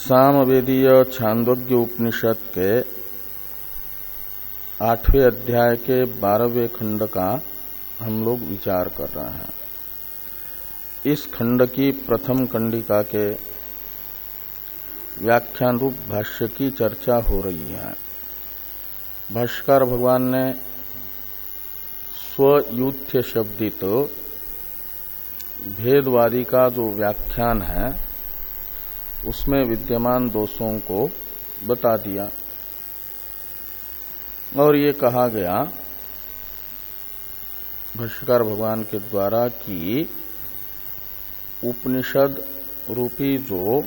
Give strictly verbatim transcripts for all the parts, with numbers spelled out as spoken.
सामवेदीय छांदोग्य उपनिषद के आठवें अध्याय के बारहवें खंड का हम लोग विचार कर रहे हैं। इस खंड की प्रथम कंडिका के व्याख्यान रूप भाष्य की चर्चा हो रही है। भाष्यकार भगवान ने स्वयूथ्य शब्दित भेदवादी का जो व्याख्यान है उसमें विद्यमान दोषों को बता दिया और ये कहा गया भाष्यकार भगवान के द्वारा कि उपनिषद रूपी जो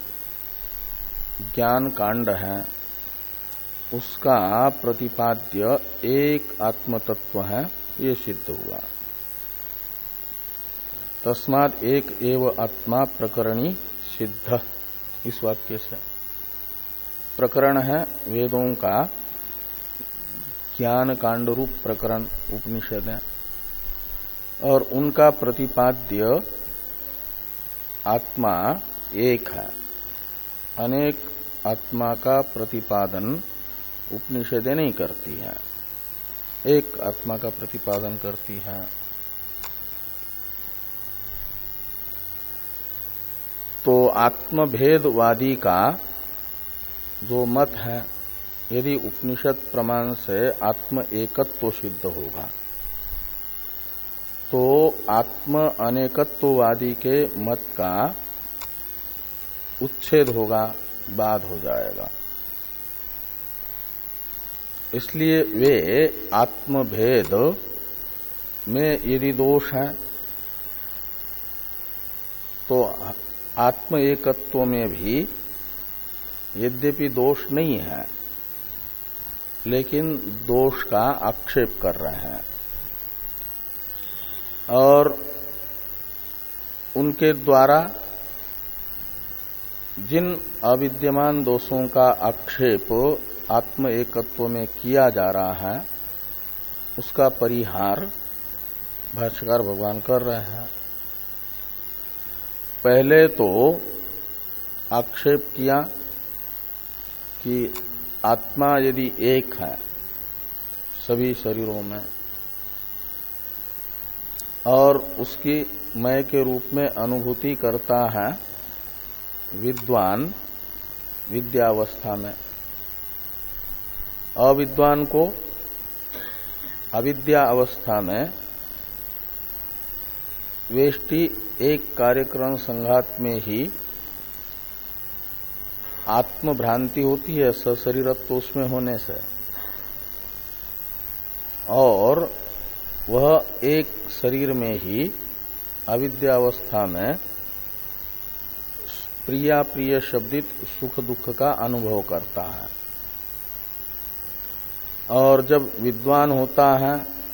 ज्ञान कांड है उसका प्रतिपाद्य एक आत्मतत्व है, ये सिद्ध हुआ। तस्मात् एक एव आत्मा प्रकरणी सिद्ध, इस वाक्य से प्रकरण है वेदों का ज्ञान कांड रूप प्रकरण उपनिषद है और उनका प्रतिपाद्य आत्मा एक है। अनेक आत्मा का प्रतिपादन उपनिषदें नहीं करती है, एक आत्मा का प्रतिपादन करती है। तो आत्मभेदवादी का जो मत है, यदि उपनिषद प्रमाण से आत्म एकत्व सिद्ध होगा तो आत्म अनेकत्ववादी के मत का उच्छेद होगा, बाध हो जाएगा। इसलिए वे आत्मभेद में यदि दोष है तो आत्म एकत्व में भी यद्यपि दोष नहीं है लेकिन दोष का आक्षेप कर रहे हैं और उनके द्वारा जिन अविद्यमान दोषों का आक्षेप आत्म एकत्व में किया जा रहा है उसका परिहार भाष्यकार भगवान कर रहे हैं। पहले तो आक्षेप किया कि आत्मा यदि एक है सभी शरीरों में और उसकी मय के रूप में अनुभूति करता है विद्वान विद्यावस्था में, अविद्वान को अविद्या अवस्था में वेष्टि एक कार्यक्रम संघात में ही आत्म भ्रांति होती है सशरीरत्व उसमें होने से, और वह एक शरीर में ही अविद्यावस्था में प्रिया प्रिय शब्दित सुख दुख का अनुभव करता है और जब विद्वान होता है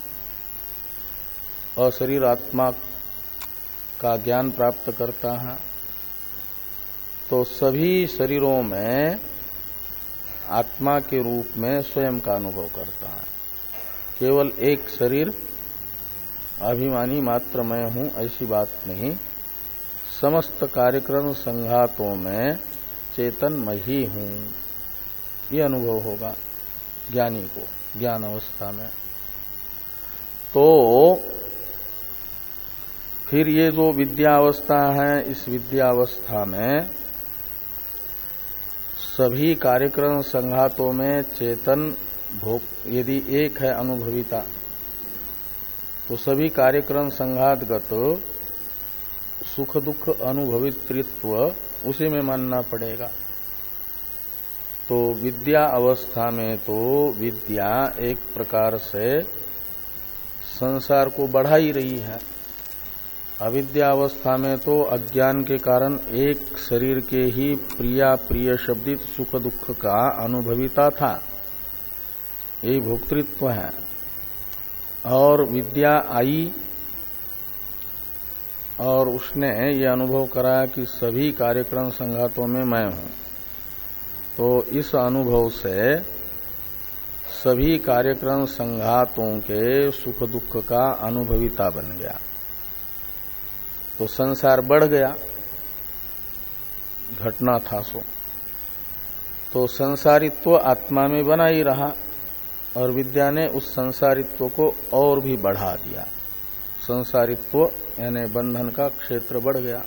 और शरीर आत्मा का ज्ञान प्राप्त करता है तो सभी शरीरों में आत्मा के रूप में स्वयं का अनुभव करता है। केवल एक शरीर अभिमानी मात्र मैं हूं ऐसी बात नहीं, समस्त कार्यक्रम संघातों में चेतन मैं ही हूं, ये अनुभव होगा ज्ञानी को ज्ञान अवस्था में। तो फिर ये जो विद्यावस्था है, इस विद्यावस्था में सभी कार्यक्रम संघातों में चेतन भोग यदि एक है अनुभविता तो सभी कार्यक्रम संघातगत सुख दुख अनुभवितृत्व उसी में मानना पड़ेगा। तो विद्या अवस्था में तो विद्या एक प्रकार से संसार को बढ़ा ही रही है, अविद्या अवस्था में तो अज्ञान के कारण एक शरीर के ही प्रिया प्रिय शब्दित सुख दुख का अनुभविता था, यही भोक्तृत्व है। और विद्या आई और उसने ये अनुभव कराया कि सभी कार्यक्रम संघातों में मैं हूं, तो इस अनुभव से सभी कार्यक्रम संघातों के सुख दुख का अनुभविता बन गया तो संसार बढ़ गया, घटना था सो। तो संसारित्व आत्मा में बना ही रहा और विद्या ने उस संसारित्व को और भी बढ़ा दिया। संसारित्व यानी बंधन का क्षेत्र बढ़ गया।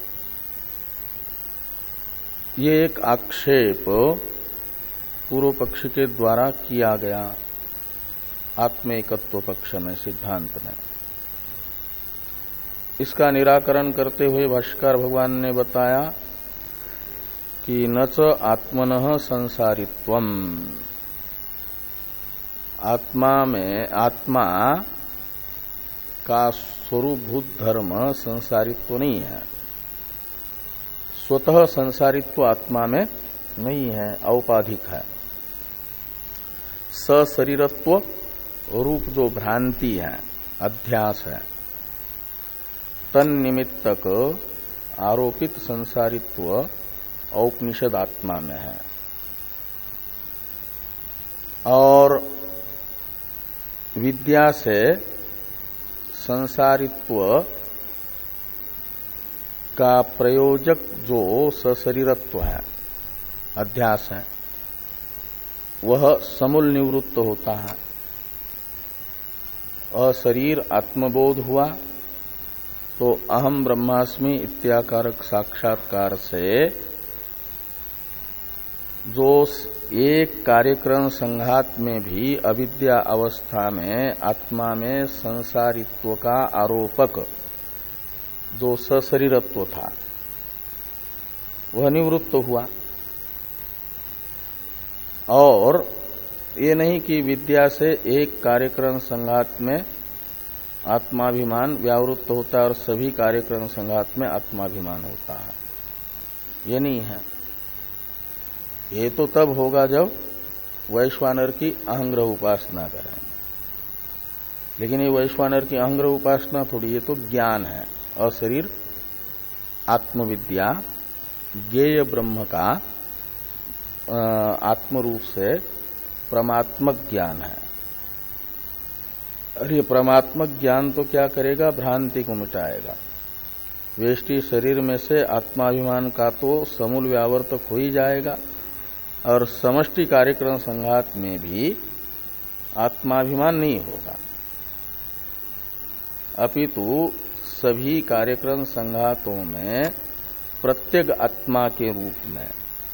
ये एक आक्षेप पूर्व पक्ष के द्वारा किया गया आत्मेकत्व पक्ष में, सिद्धांत में। इसका निराकरण करते हुए भाष्यकार भगवान ने बताया कि न च आत्मनः संसारित्वम्, आत्मा में आत्मा का स्वरूपभूत धर्म संसारित्व नहीं है। स्वतः संसारित्व आत्मा में नहीं है, औपाधिक है। सशरीरत्व रूप जो भ्रांति है, अध्यास है, तन्निमित्तक आरोपित संसारित्व औपनिषद आत्मा में है। और विद्या से संसारित्व का प्रयोजक जो सशरीरत्व है, अध्यास है, वह समूल निवृत्त होता है। अशरीर आत्मबोध हुआ तो अहम ब्रह्मास्मि इत्याकारक साक्षात्कार से जो एक कार्यक्रम संघात में भी अविद्या अवस्था में आत्मा में संसारित्व का आरोपक जो सशरीरत्व था वह निवृत्त हुआ। और ये नहीं कि विद्या से एक कार्यक्रम संघात में आत्माभिमान व्यावृत्त होता है और सभी कार्यक्रम संघात में आत्माभिमान होता है, ये नहीं है। ये तो तब होगा जब वैश्वानर की अहंग्रह उपासना करेंगे। लेकिन ये वैश्वानर की अहंग्रह उपासना थोड़ी, ये तो ज्ञान है। अशरीर आत्मविद्या ज्ञेय ब्रह्म का आत्मरूप से परमात्मक ज्ञान है। और ये परमात्मक ज्ञान तो क्या करेगा? भ्रांति को मिटाएगा। वेष्टि शरीर में से आत्माभिमान का तो समूल व्यावर्तक हो ही जाएगा और समष्टि कार्यक्रम संघात में भी आत्माभिमान नहीं होगा, अपितु सभी कार्यक्रम संघातों में प्रत्येक आत्मा के रूप में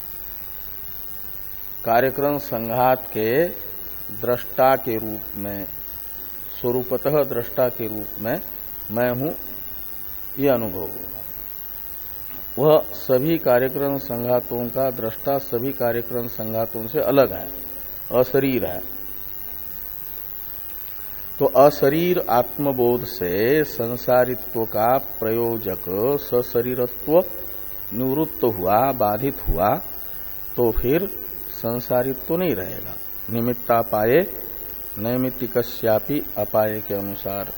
कार्यक्रम संघात के दृष्टा के रूप में, स्वरूपतः दृष्टा के रूप में मैं हूं, ये अनुभव होगा। वह सभी कार्यक्रम संघातों का दृष्टा सभी कार्यक्रम संघातों से अलग है, अशरीर है। तो अशरीर आत्मबोध से संसारित्व का प्रयोजक सशरीरत्व निवृत्त हुआ, बाधित हुआ, तो फिर संसारित्व नहीं रहेगा। निमित्तापाये नैमित्तिकस्यापि अपाये के अनुसार।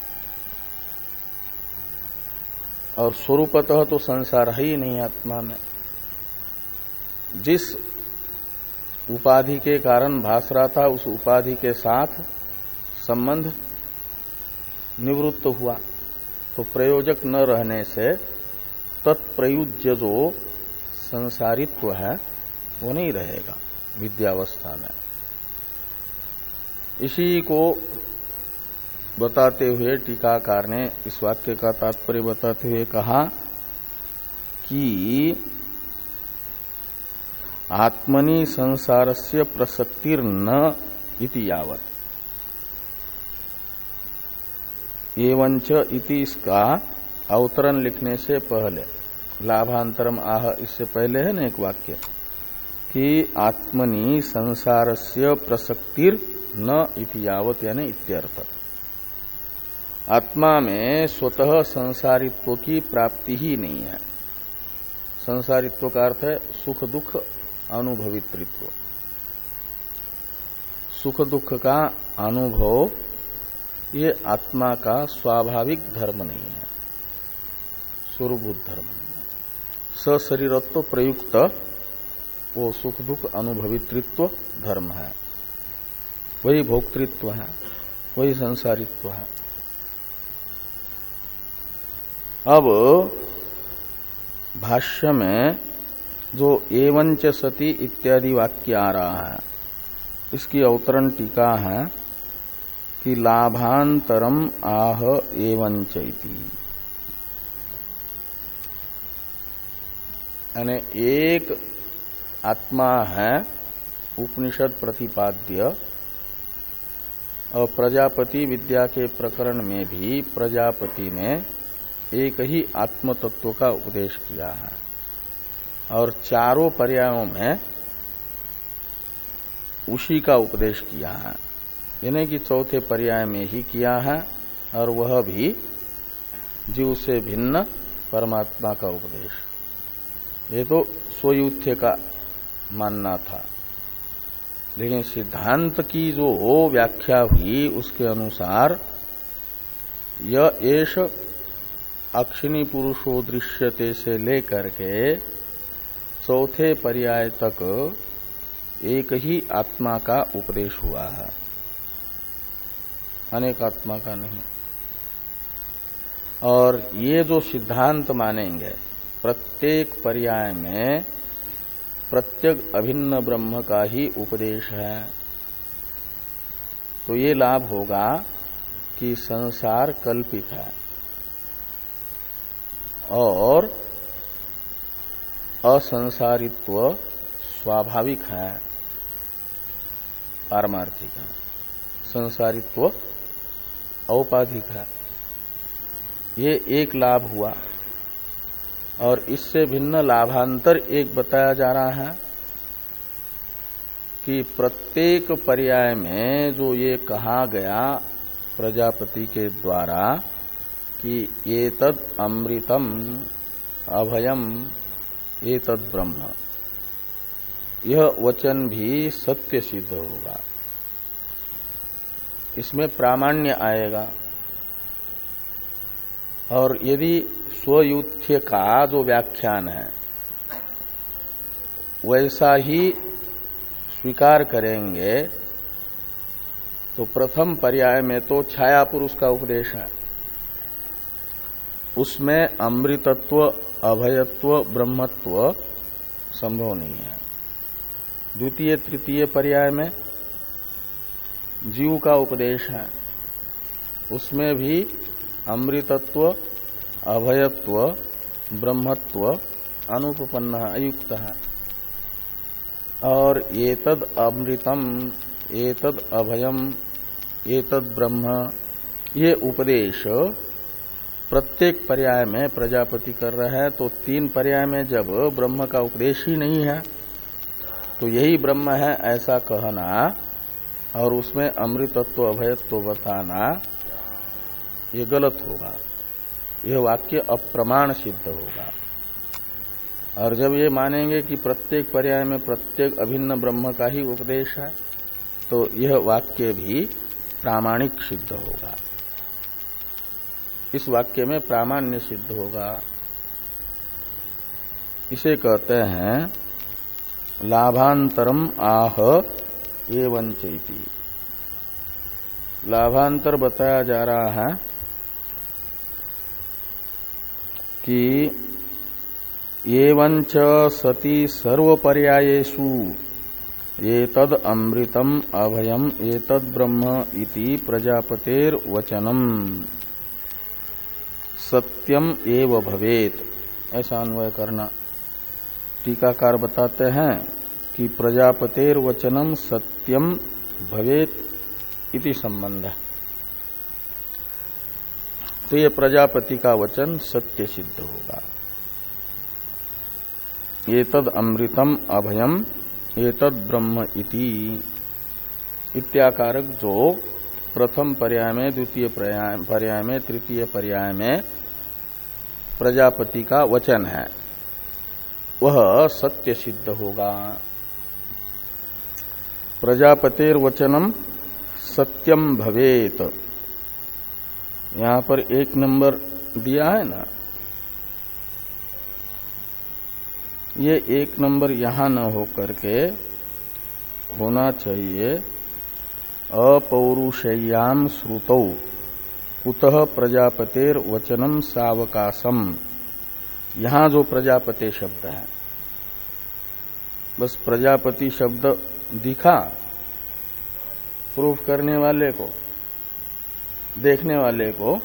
और स्वरूपतः तो संसार है ही नहीं आत्मा में। जिस उपाधि के कारण भास रहा था उस उपाधि के साथ संबंध निवृत्त हुआ, तो प्रयोजक न रहने से तत्प्रयुज्य जो संसारित्व है वो नहीं रहेगा विद्यावस्था में। इसी को बताते हुए टीकाकार ने इस वाक्य का तात्पर्य बताते हुए कहा कि आत्मनि संसारस्य प्रसक्तिर्न इति यावत्, एवंच इति इसका अवतरण लिखने से पहले, लाभांतरम आह इससे पहले है ना एक वाक्य कि आत्मनि संसारस्य प्रसक्तिर न इति यावत्, यानी इत्यर्थ। आत्मा में स्वतः संसारित्व की प्राप्ति ही नहीं है। संसारित्व का अर्थ है सुख दुख अनुभवित्रित्व। सुख दुख का अनुभव ये आत्मा का स्वाभाविक धर्म नहीं है, स्वरूपभूत धर्म नहीं है। सशरीरत्व प्रयुक्त वो सुख दुख अनुभवित्रित्व धर्म है, वही भोक्तृत्व है, वही संसारित्व है। अब भाष्य में जो एवंच सति इत्यादि वाक्य आ रहा है, इसकी अवतरण टीका है कि लाभांतरम आह एवंच इति, यानी एक आत्मा है उपनिषद प्रतिपाद्य, और प्रजापति विद्या के प्रकरण में भी प्रजापति ने एक ही आत्म तत्व का उपदेश किया है, और चारों पर्यायों में उसी का उपदेश किया है, यानी कि चौथे पर्याय में ही किया है, और वह भी जीव से भिन्न परमात्मा का उपदेश। ये तो स्वयुत्य का मानना था, लेकिन सिद्धांत की जो व्याख्या हुई उसके अनुसार यह एष अक्षिणी पुरुषो दृश्यते से लेकर के चौथे पर्याय तक एक ही आत्मा का उपदेश हुआ है, अनेक आत्मा का नहीं। और ये जो सिद्धांत मानेंगे प्रत्येक पर्याय में प्रत्येक अभिन्न ब्रह्म का ही उपदेश है, तो ये लाभ होगा कि संसार कल्पित है और असंसारित्व स्वाभाविक है, पारमार्थिक है, संसारित्व औपाधिक है। ये एक लाभ हुआ, और इससे भिन्न लाभांतर एक बताया जा रहा है कि प्रत्येक पर्याय में जो ये कहा गया प्रजापति के द्वारा कि एतद अमृतम अभयम एतद ब्रह्म, यह वचन भी सत्य सिद्ध होगा, इसमें प्रामाण्य आएगा। और यदि स्वयुत्य का जो व्याख्यान है वैसा ही स्वीकार करेंगे तो प्रथम पर्याय में तो छाया पुरुष का उपदेश है, उसमें अमृतत्व अभयत्व ब्रह्मत्व संभव नहीं है। द्वितीय तृतीय पर्याय में जीव का उपदेश है, उसमें भी अमृतत्व अभयत्व ब्रह्मत्व अनुपपन्न है, अयुक्त है। और एतद अमृतम एतद अभयम एतद ब्रह्म, ये उपदेश प्रत्येक पर्याय में प्रजापति कर रहा है। तो तीन पर्याय में जब ब्रह्म का उपदेश ही नहीं है तो यही ब्रह्म है ऐसा कहना और उसमें अमृतत्व अभयत्व बताना ये गलत होगा, यह वाक्य अप्रमाण सिद्ध होगा। और जब ये मानेंगे कि प्रत्येक पर्याय में प्रत्येक अभिन्न ब्रह्म का ही उपदेश है तो यह वाक्य भी प्रामाणिक सिद्ध होगा, इस वाक्य में प्रामाण्य सिद्ध होगा। इसे कहते हैं लाभांतरम आह एवं चैति। लाभांतर बताया जा रहा है कि एवंच सति सर्व पर्यायेषु एतद अमृतम अभयम एतद ब्रह्म इति प्रजापतेर वचनम सत्यम एव भवेत, ऐसा अन्वय करना। टीकाकार बताते हैं कि प्रजापतेर वचनम सत्यम भवेत इति संबंध है, तो ये प्रजापति का वचन सत्य सिद्ध होगा। एतद अमृतम अभयम एतद ब्रह्म इति इत्याकारक जो प्रथम पर्याय में द्वितीय पर्याय में तृतीय पर्याय में प्रजापति का वचन है वह सत्य सिद्ध होगा। प्रजापतेर वचनम सत्यम भवेत, यहां पर एक नंबर दिया है ना, ये एक नंबर यहां न हो करके होना चाहिए अपौरुषेय्याम श्रुतौ कुतः प्रजापतेर वचनम सावकाशम। यहां जो प्रजापते शब्द है बस प्रजापति शब्द दिखा प्रूफ करने वाले को, देखने वाले को,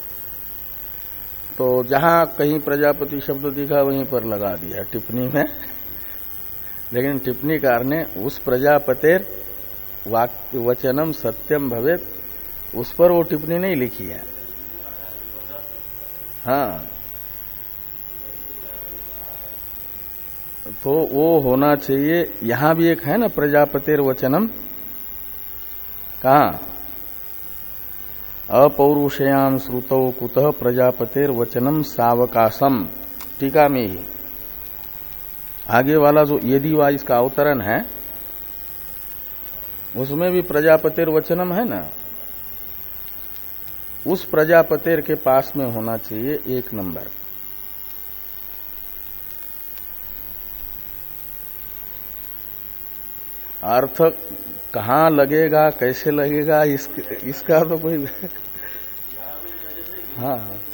तो जहां कहीं प्रजापति शब्द दिखा वहीं पर लगा दिया टिप्पणी में। लेकिन टिप्पणीकार ने उस प्रजापतेर वाक्य वचनम सत्यम भवेत, उस पर वो टिप्पणी नहीं लिखी है। हाँ, तो वो होना चाहिए। यहां भी एक है ना प्रजापतेर वचनम, कहा अपौरुषयाम श्रुतौ कुतः प्रजापतेर वचनम सावकाशम, टीका में ही आगे वाला जो यदि वा इसका अवतरण है उसमें भी प्रजापतेर वचनम है ना, उस प्रजापतेर के पास में होना चाहिए एक नंबर। अर्थ कहाँ लगेगा, कैसे लगेगा, इस, इसका तो कोई हाँ,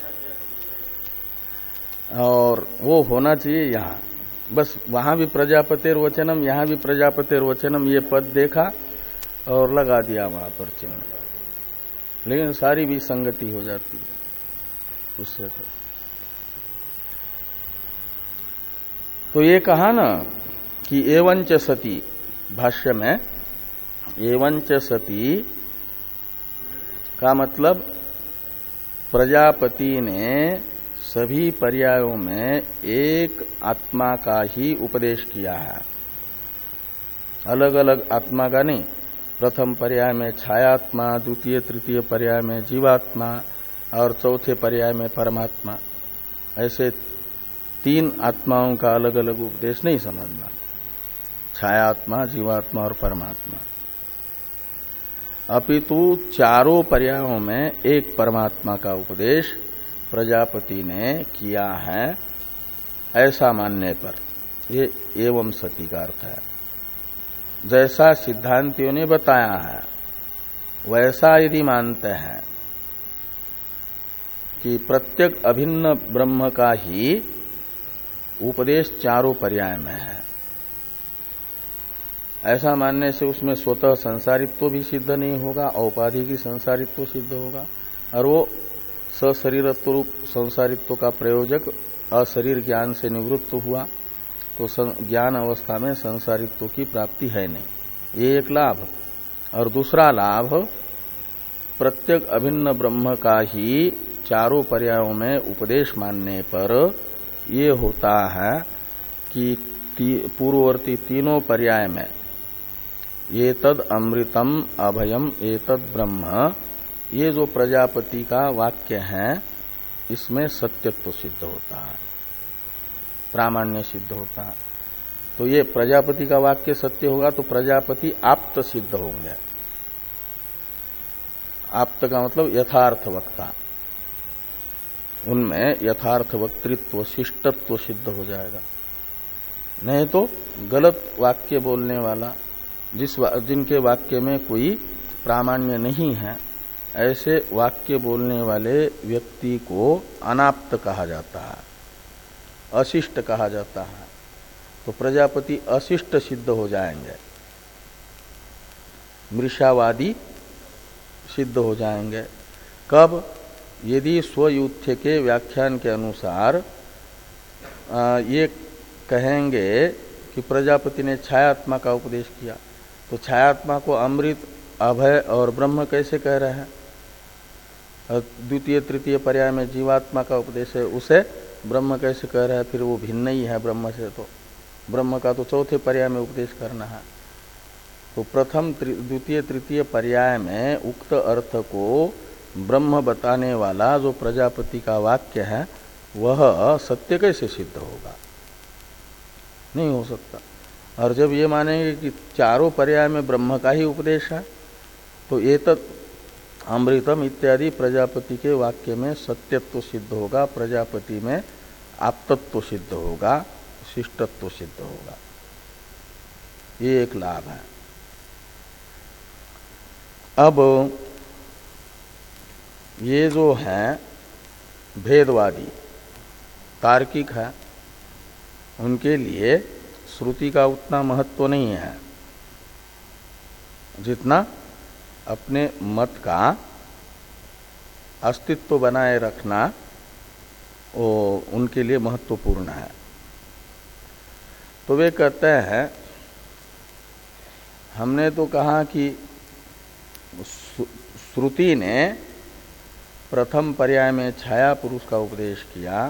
और वो होना चाहिए यहाँ। बस वहां भी प्रजापतेर वचनम, यहां भी प्रजापतेर वचनम, ये पद देखा और लगा दिया वहां पर चिन्ह, लेकिन सारी भी संगति हो जाती है उससे। तो, तो ये कहा ना कि एवंच सती, भाष्य में एवंच सती का मतलब प्रजापति ने सभी पर्यायों में एक आत्मा का ही उपदेश किया है, अलग अलग आत्मा का नहीं। प्रथम पर्याय में छायात्मा, द्वितीय तृतीय पर्याय में जीवात्मा और चौथे पर्याय में परमात्मा, ऐसे तीन आत्माओं का अलग अलग उपदेश नहीं समझना, छायात्मा, जीवात्मा और परमात्मा। अपितु चारों पर्यायों में एक परमात्मा का उपदेश प्रजापति ने किया है, ऐसा मानने पर ये एवं सती का अर्थ है। जैसा सिद्धांतियों ने बताया है वैसा यदि मानते हैं कि प्रत्येक अभिन्न ब्रह्म का ही उपदेश चारों पर्याय में है, ऐसा मानने से उसमें स्वतः संसारित्व भी सिद्ध नहीं होगा, औपाधिक संसारित्व सिद्ध होगा, और वो सशरीरत्व रूप संसारित्व का प्रयोजक अशरीर ज्ञान से निवृत्त हुआ तो ज्ञान अवस्था में संसारित्व की प्राप्ति है नहीं। ये एक लाभ। और दूसरा लाभ, प्रत्येक अभिन्न ब्रह्म का ही चारों पर्यायों में उपदेश मानने पर ये होता है कि ती, पूर्ववर्ती तीनों पर्याय में ये तद अमृतम अभयम एतद ब्रह्म, ये जो प्रजापति का वाक्य है इसमें सत्यत्व सिद्ध होता है, प्रामाण्य सिद्ध होता है। तो ये प्रजापति का वाक्य सत्य होगा तो प्रजापति आप्त सिद्ध होंगे। आप्त का मतलब यथार्थ वक्ता, उनमें यथार्थ वक्तृत्व, शिष्टत्व सिद्ध हो जाएगा। नहीं तो गलत वाक्य बोलने वाला, जिस जिनके वाक्य में कोई प्रामाण्य नहीं है, ऐसे वाक्य बोलने वाले व्यक्ति को अनाप्त कहा जाता है, अशिष्ट कहा जाता है। तो प्रजापति अशिष्ट सिद्ध हो जाएंगे, मृषावादी सिद्ध हो जाएंगे। कब? यदि स्वयुत्थ के व्याख्यान के अनुसार आ, ये कहेंगे कि प्रजापति ने छायात्मा का उपदेश किया, तो छायात्मा को अमृत, अभय और ब्रह्म कैसे कह रहे हैं? द्वितीय तृतीय पर्याय में जीवात्मा का उपदेश है, उसे ब्रह्म कैसे कह रहा है? फिर वो भिन्न ही है ब्रह्म से। तो ब्रह्म का तो चौथे पर्याय में उपदेश करना है। तो प्रथम द्वितीय तृतीय पर्याय में उक्त अर्थ को ब्रह्म बताने वाला जो प्रजापति का वाक्य है वह सत्य कैसे सिद्ध होगा? नहीं हो सकता। और जब ये मानेंगे कि चारों पर्याय में ब्रह्म का ही उपदेश है तो एतत् अमृतम इत्यादि प्रजापति के वाक्य में सत्यत्व सिद्ध होगा, प्रजापति में आप्तत्व सिद्ध होगा, शिष्टत्व सिद्ध होगा। ये एक लाभ है। अब ये जो है भेदवादी तार्किक है, उनके लिए श्रुति का उतना महत्व नहीं है जितना अपने मत का अस्तित्व बनाए रखना वो उनके लिए महत्वपूर्ण है। तो वे कहते हैं हमने तो कहा कि श्रुति ने प्रथम पर्याय में छाया पुरुष का उपदेश किया,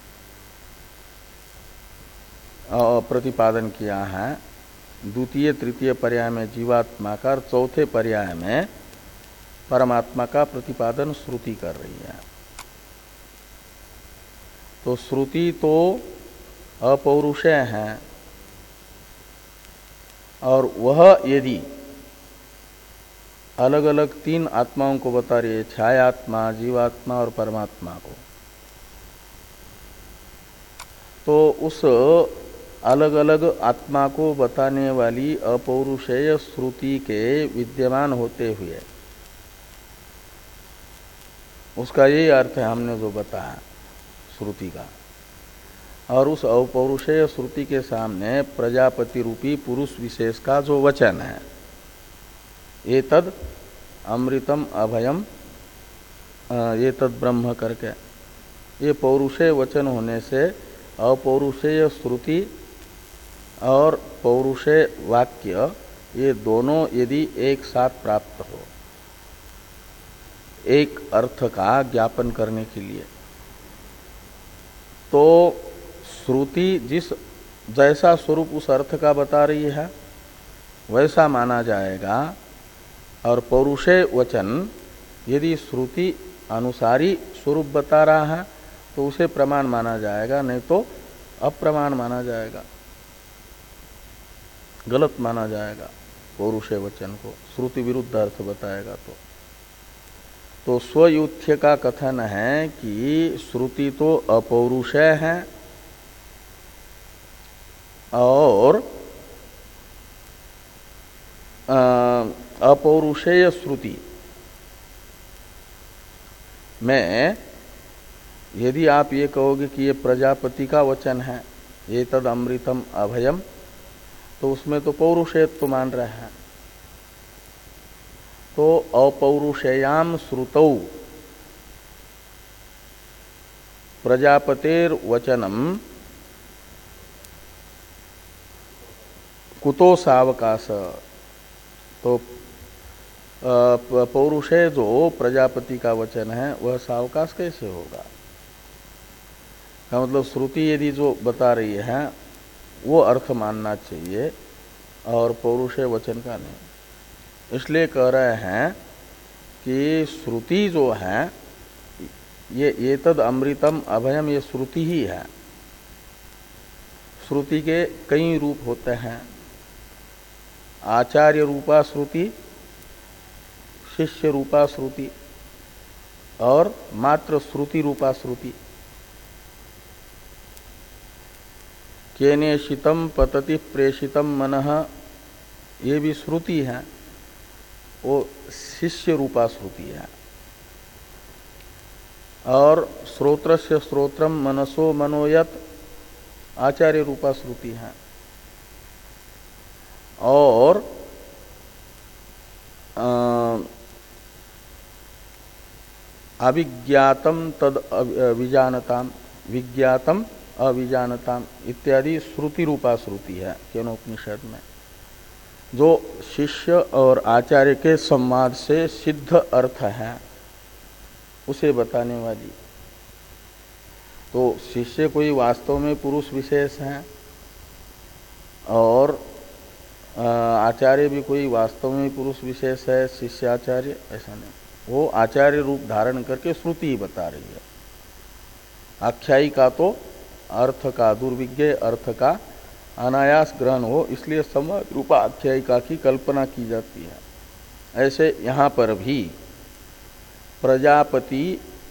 प्रतिपादन किया है, द्वितीय तृतीय पर्याय में जीवात्मा का और चौथे पर्याय में परमात्मा का प्रतिपादन श्रुति कर रही है। तो श्रुति तो अपौरुषेय है और वह यदि अलग अलग तीन आत्माओं को बता रही है, छायात्मा, जीवात्मा और परमात्मा को, तो उस अलग अलग आत्मा को बताने वाली अपौरुषेय श्रुति के विद्यमान होते हुए उसका यही अर्थ है हमने जो बताया श्रुति का। और उस अपौरुषेय श्रुति के सामने प्रजापति रूपी पुरुष विशेष का जो वचन है, ये तद अमृतम अभयम ये तद ब्रह्म करके, ये पौरुषेय वचन होने से अपौरुषेय श्रुति और पौरुषेय वाक्य ये दोनों यदि एक साथ प्राप्त हो एक अर्थ का ज्ञापन करने के लिए, तो श्रुति जिस जैसा स्वरूप उस अर्थ का बता रही है वैसा माना जाएगा, और पौरुषेय वचन यदि श्रुति अनुसारी स्वरूप बता रहा है तो उसे प्रमाण माना जाएगा, नहीं तो अप्रमाण माना जाएगा, गलत माना जाएगा। पौरुषेय वचन को श्रुति विरुद्ध अर्थ बताएगा तो तो स्वयुथ्य का कथन है कि श्रुति तो अपौरुषेय है और अपौरुषेय श्रुति में यदि आप ये कहोगे कि ये प्रजापति का वचन है, ये तद अमृतम अभयम, तो उसमें तो पौरुषेयत्व मान रहे हैं। तो अपौरुषेयाम श्रुतौ प्रजापतेर वचनम कुतो सावकाश, तो पौरुषेय जो प्रजापति का वचन है वह सावकाश कैसे होगा? का मतलब श्रुति यदि जो बता रही है वो अर्थ मानना चाहिए और पौरुषेय वचन का नहीं। इसलिए कह रहे हैं कि श्रुति जो है ये ये तद अमृतम अभयम, ये श्रुति ही है। श्रुति के कई रूप होते हैं, आचार्य रूपा श्रुति, शिष्य रूपा श्रुति और मात्र श्रुति रूपा श्रुति। केनेशितम पतति प्रेषितम मनः, ये भी श्रुति है, वो शिष्य रूपा श्रुति है। और श्रोत्रस्य श्रोत्रम मनसो मनोयत, आचार्य रूपा श्रुति है। और अविज्ञातम तद विजानताम, विज्ञातम अविजानताम इत्यादि श्रुति रूपा श्रुति है केनोपनिषद में, जो शिष्य और आचार्य के संवाद से सिद्ध अर्थ है उसे बताने वाली। तो शिष्य कोई वास्तव में पुरुष विशेष है और आचार्य भी कोई वास्तव में पुरुष विशेष है, शिष्य आचार्य ऐसा नहीं, वो आचार्य रूप धारण करके श्रुति ही बता रही है। आख्यायिका तो अर्थ का, दुर्विज्ञ अर्थ का अनायास ग्रहण हो, इसलिए संवाद रूपा आख्यायिका की कल्पना की जाती है। ऐसे यहाँ पर भी प्रजापति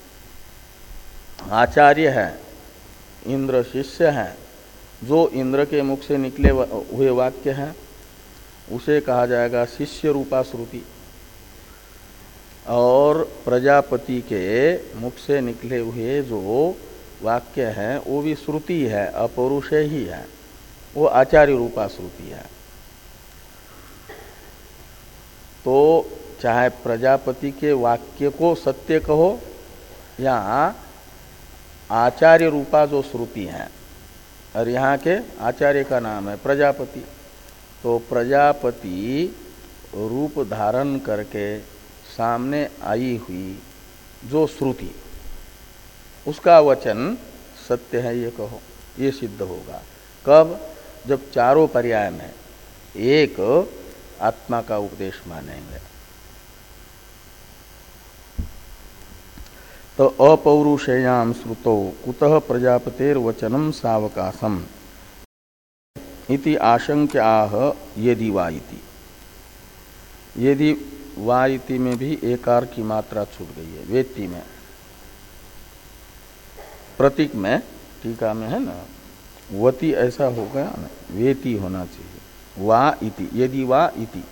आचार्य है, इंद्र शिष्य है, जो इंद्र के मुख से निकले हुए वाक्य हैं उसे कहा जाएगा शिष्य रूपा श्रुति, और प्रजापति के मुख से निकले हुए जो वाक्य हैं वो भी श्रुति है, अपौरुषेय ही है। वो आचार्य रूपा श्रुति है। तो चाहे प्रजापति के वाक्य को सत्य कहो या आचार्य रूपा जो श्रुति है, और यहाँ के आचार्य का नाम है प्रजापति, तो प्रजापति रूप धारण करके सामने आई हुई जो श्रुति, उसका वचन सत्य है ये कहो, ये सिद्ध होगा। कब? जब चारों पर्याय में एक आत्मा का उपदेश मानेंगे। तो अपौरुषेयाम श्रुतो कुतः प्रजापतेर वचनम सावकाशम इति आशंक्याह यदि वा इति। यदि वा इति में भी एकार की मात्रा छूट गई है, वेति में, प्रतीक में, टीका में है ना, वती ऐसा हो गया ना, वेति होना चाहिए, वा इति, यदि वा इति।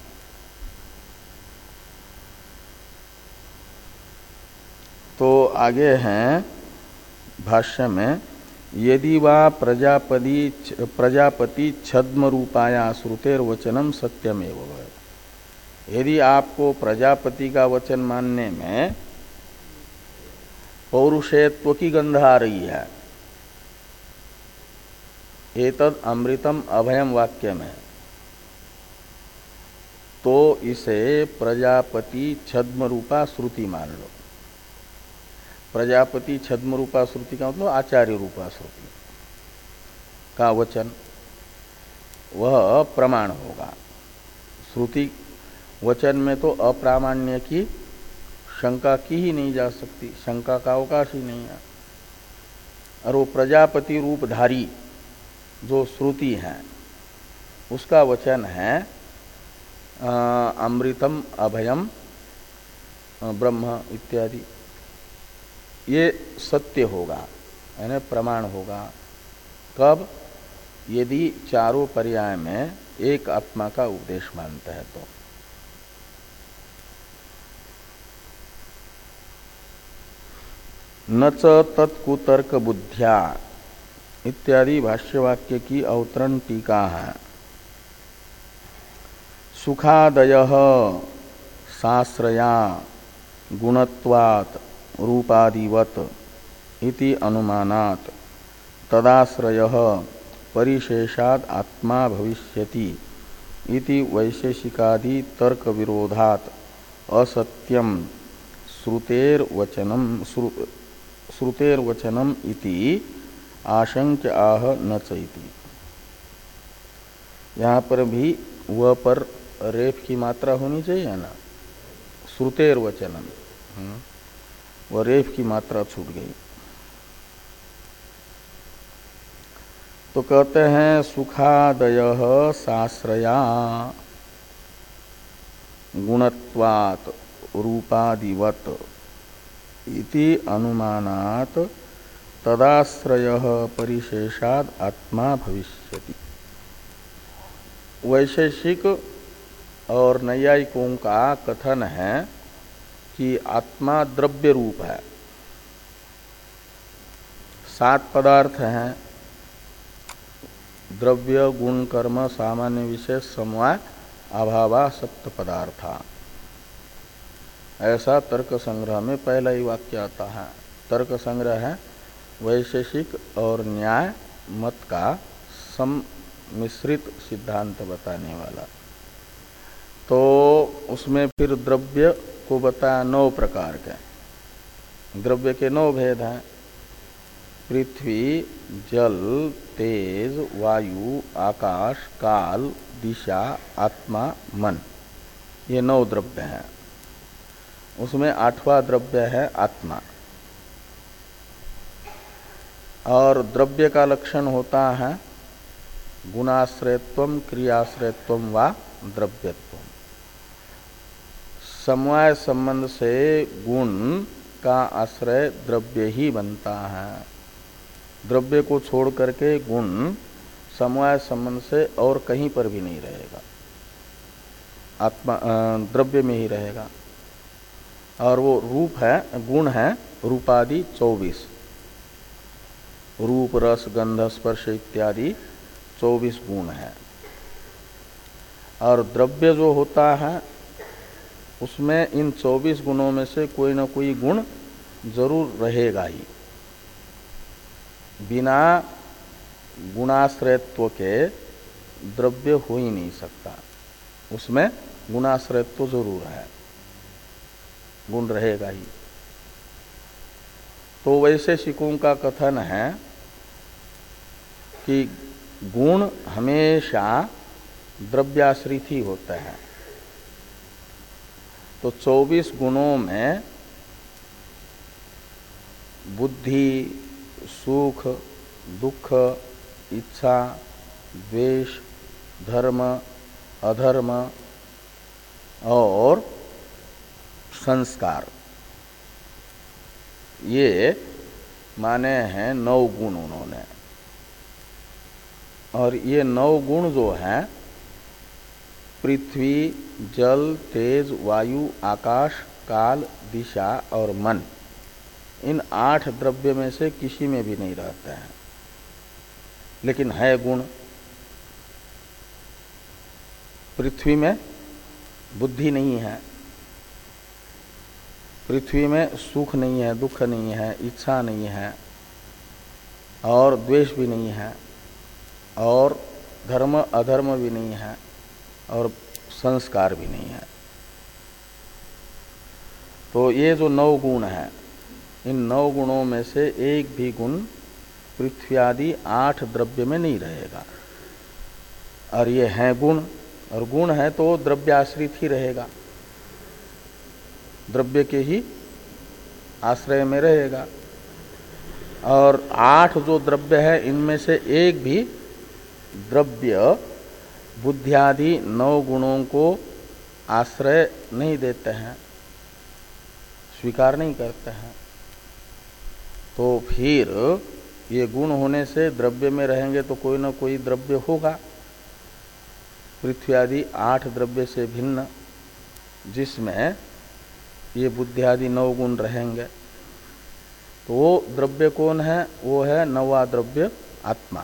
तो आगे हैं भाष्य में, यदि वा प्रजापति प्रजापति छद्म रूपाया श्रुतेर वचनम सत्यमेव। यदि आपको प्रजापति का वचन मानने में पौरुषेत्व की गंध आ रही है, एतद अमृतम अभयम वाक्य में, तो इसे प्रजापति छद्म रूपा श्रुति मान लो। प्रजापति छद्म रूपा श्रुति का मतलब आचार्य रूपा श्रुति का वचन, वह प्रमाण होगा। श्रुति वचन में तो अप्रामाण्य की शंका की ही नहीं जा सकती, शंका का अवकाश ही नहीं है। और वो प्रजापति रूपधारी जो श्रुति है उसका वचन है अमृतम अभयम ब्रह्म इत्यादि। ये सत्य होगा, यानी प्रमाण होगा। कब? यदि चारों पर्याय में एक आत्मा का उपदेश मानता है तो। न च तत्कुतर्क बुद्ध्या इत्यादि भाष्यवाक्य की अवतरण टीका है। सुखादयः साश्रया गुणत्वात् रूपादिवत् इति अनुमानात् तदाश्रयः परिशेषाद आत्मा भविष्यति इति वैशेषिकादि तर्क विरोधात् असत्यम श्रुतेर वचनम श्रुतेर वचनम इति आशंक्य आह न चैति। यहाँ पर भी वह पर रेफ की मात्रा होनी चाहिए ना, श्रुतेर वचनम, वह रेफ की मात्रा छूट गई। तो कहते हैं सुखादयः साश्रया गुणत्वात् रूपादिवत् इति अनुमानात् तदाश्रयः परिशेषाद आत्मा भविष्यति। वैशेषिक और नैयायिकों का कथन है कि आत्मा द्रव्य रूप है। सात पदार्थ हैं, द्रव्य गुण कर्म सामान्य विशेष समवाय अभावा सप्त पदार्था। ऐसा तर्क संग्रह में पहला ही वाक्य आता है। तर्क संग्रह है वैशेषिक और न्याय मत का सम्मिश्रित सिद्धांत बताने वाला। तो उसमें फिर द्रव्य को बताया नौ प्रकार के। द्रव्य के नौ भेद हैं, पृथ्वी, जल, तेज, वायु, आकाश, काल, दिशा, आत्मा, मन, ये नौ द्रव्य हैं। उसमें आठवां द्रव्य है आत्मा। और द्रव्य का लक्षण होता है गुणाश्रयत्वम क्रियाश्रयत्वम वा द्रव्यत्वम। समवाय संबंध से गुण का आश्रय द्रव्य ही बनता है। द्रव्य को छोड़ करके गुण समवाय संबंध से और कहीं पर भी नहीं रहेगा, आत्मा द्रव्य में ही रहेगा। और वो रूप है, गुण है रूपादि चौबीस, रूप रस गंध स्पर्श इत्यादि चौबीस गुण है। और द्रव्य जो होता है उसमें इन चौबीस गुणों में से कोई ना कोई गुण जरूर रहेगा ही। बिना गुणाश्रयत्व के द्रव्य हो ही नहीं सकता, उसमें गुणाश्रयत्व जरूर है, गुण रहेगा ही। तो वैशेषिकों का कथन है कि गुण हमेशा द्रव्याश्रित ही होते हैं। तो चौबीस गुणों में बुद्धि, सुख, दुख, इच्छा, द्वेष, धर्म, अधर्म और संस्कार, ये माने हैं नौ गुण उन्होंने। और ये नौ गुण जो हैं पृथ्वी, जल, तेज, वायु, आकाश, काल, दिशा और मन, इन आठ द्रव्य में से किसी में भी नहीं रहते हैं, लेकिन है गुण। पृथ्वी में बुद्धि नहीं है, पृथ्वी में सुख नहीं है, दुख नहीं है, इच्छा नहीं है और द्वेष भी नहीं है और धर्म अधर्म भी नहीं है और संस्कार भी नहीं है। तो ये जो नौ गुण हैं, इन नौ गुणों में से एक भी गुण पृथ्वी आदि आठ द्रव्य में नहीं रहेगा। और ये है गुण, और गुण है तो द्रव्याश्रित ही रहेगा, द्रव्य के ही आश्रय में रहेगा। और आठ जो द्रव्य है इनमें से एक भी द्रव्य बुद्धियादि नौ गुणों को आश्रय नहीं देते हैं, स्वीकार नहीं करते हैं। तो फिर ये गुण होने से द्रव्य में रहेंगे तो कोई ना कोई द्रव्य होगा पृथ्वी आदि आठ द्रव्य से भिन्न, जिसमें ये बुद्धि आदि नौ गुण रहेंगे। तो वो द्रव्य कौन है? वो है नवा द्रव्य आत्मा।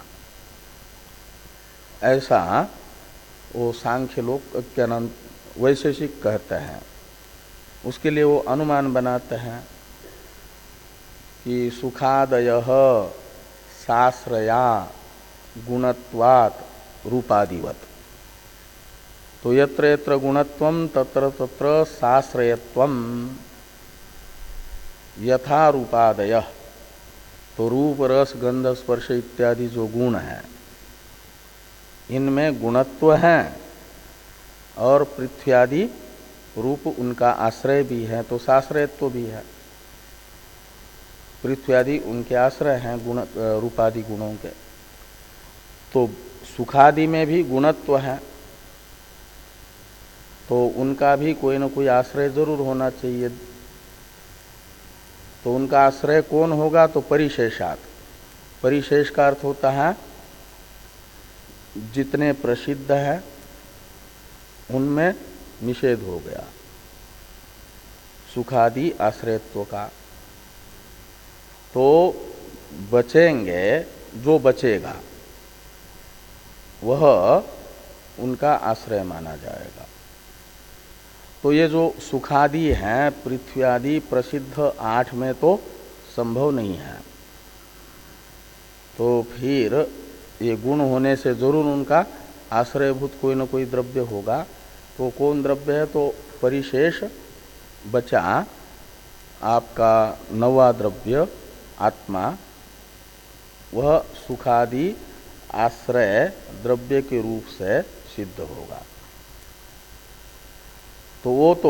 ऐसा वो सांख्य लोग क्या नाम वैशेषिक कहते हैं। उसके लिए वो अनुमान बनाते हैं कि सुखादयः साश्रया गुणत्वात् रूपादिवत्। तो यत्र यत्र गुणत्वं तत्र तत्र साश्रयत्वं यथा रूपादयः। तो रूप रस गंध स्पर्श इत्यादि जो गुण हैं इनमें गुणत्व है और पृथ्वी आदि रूप उनका आश्रय भी है, तो साश्रयत्व भी है। पृथ्वी आदि उनके आश्रय हैं गुण रूपादि गुणों के। तो सुखादि में भी गुणत्व है, तो उनका भी कोई न कोई आश्रय जरूर होना चाहिए। तो उनका आश्रय कौन होगा? तो परिशेषात। परिशेष का अर्थ होता है जितने प्रसिद्ध है उनमें निषेध हो गया सुखादि आश्रयत्व का। तो बचेंगे, जो बचेगा वह उनका आश्रय माना जाएगा। तो ये जो सुखादि हैं पृथ्वी आदि प्रसिद्ध आठ में तो संभव नहीं है। तो फिर ये गुण होने से जरूर उनका आश्रयभूत कोई न कोई द्रव्य होगा। तो कौन द्रव्य है? तो परिशेष बचा आपका नवा द्रव्य आत्मा, वह सुखादि आश्रय द्रव्य के रूप से सिद्ध होगा। तो वो तो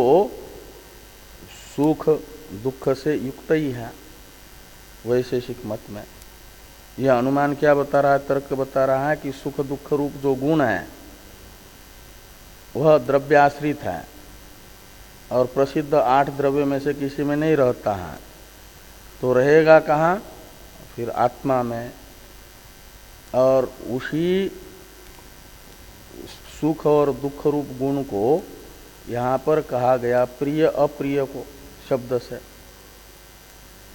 सुख दुख से युक्त ही है वैशेषिक मत में। यह अनुमान क्या बता रहा है? तर्क बता रहा है कि सुख दुख रूप जो गुण है वह द्रव्याश्रित है और प्रसिद्ध आठ द्रव्य में से किसी में नहीं रहता है। तो रहेगा कहाँ? फिर आत्मा में। और उसी सुख और दुख रूप गुण को यहाँ पर कहा गया प्रिय अप्रिय को शब्द से।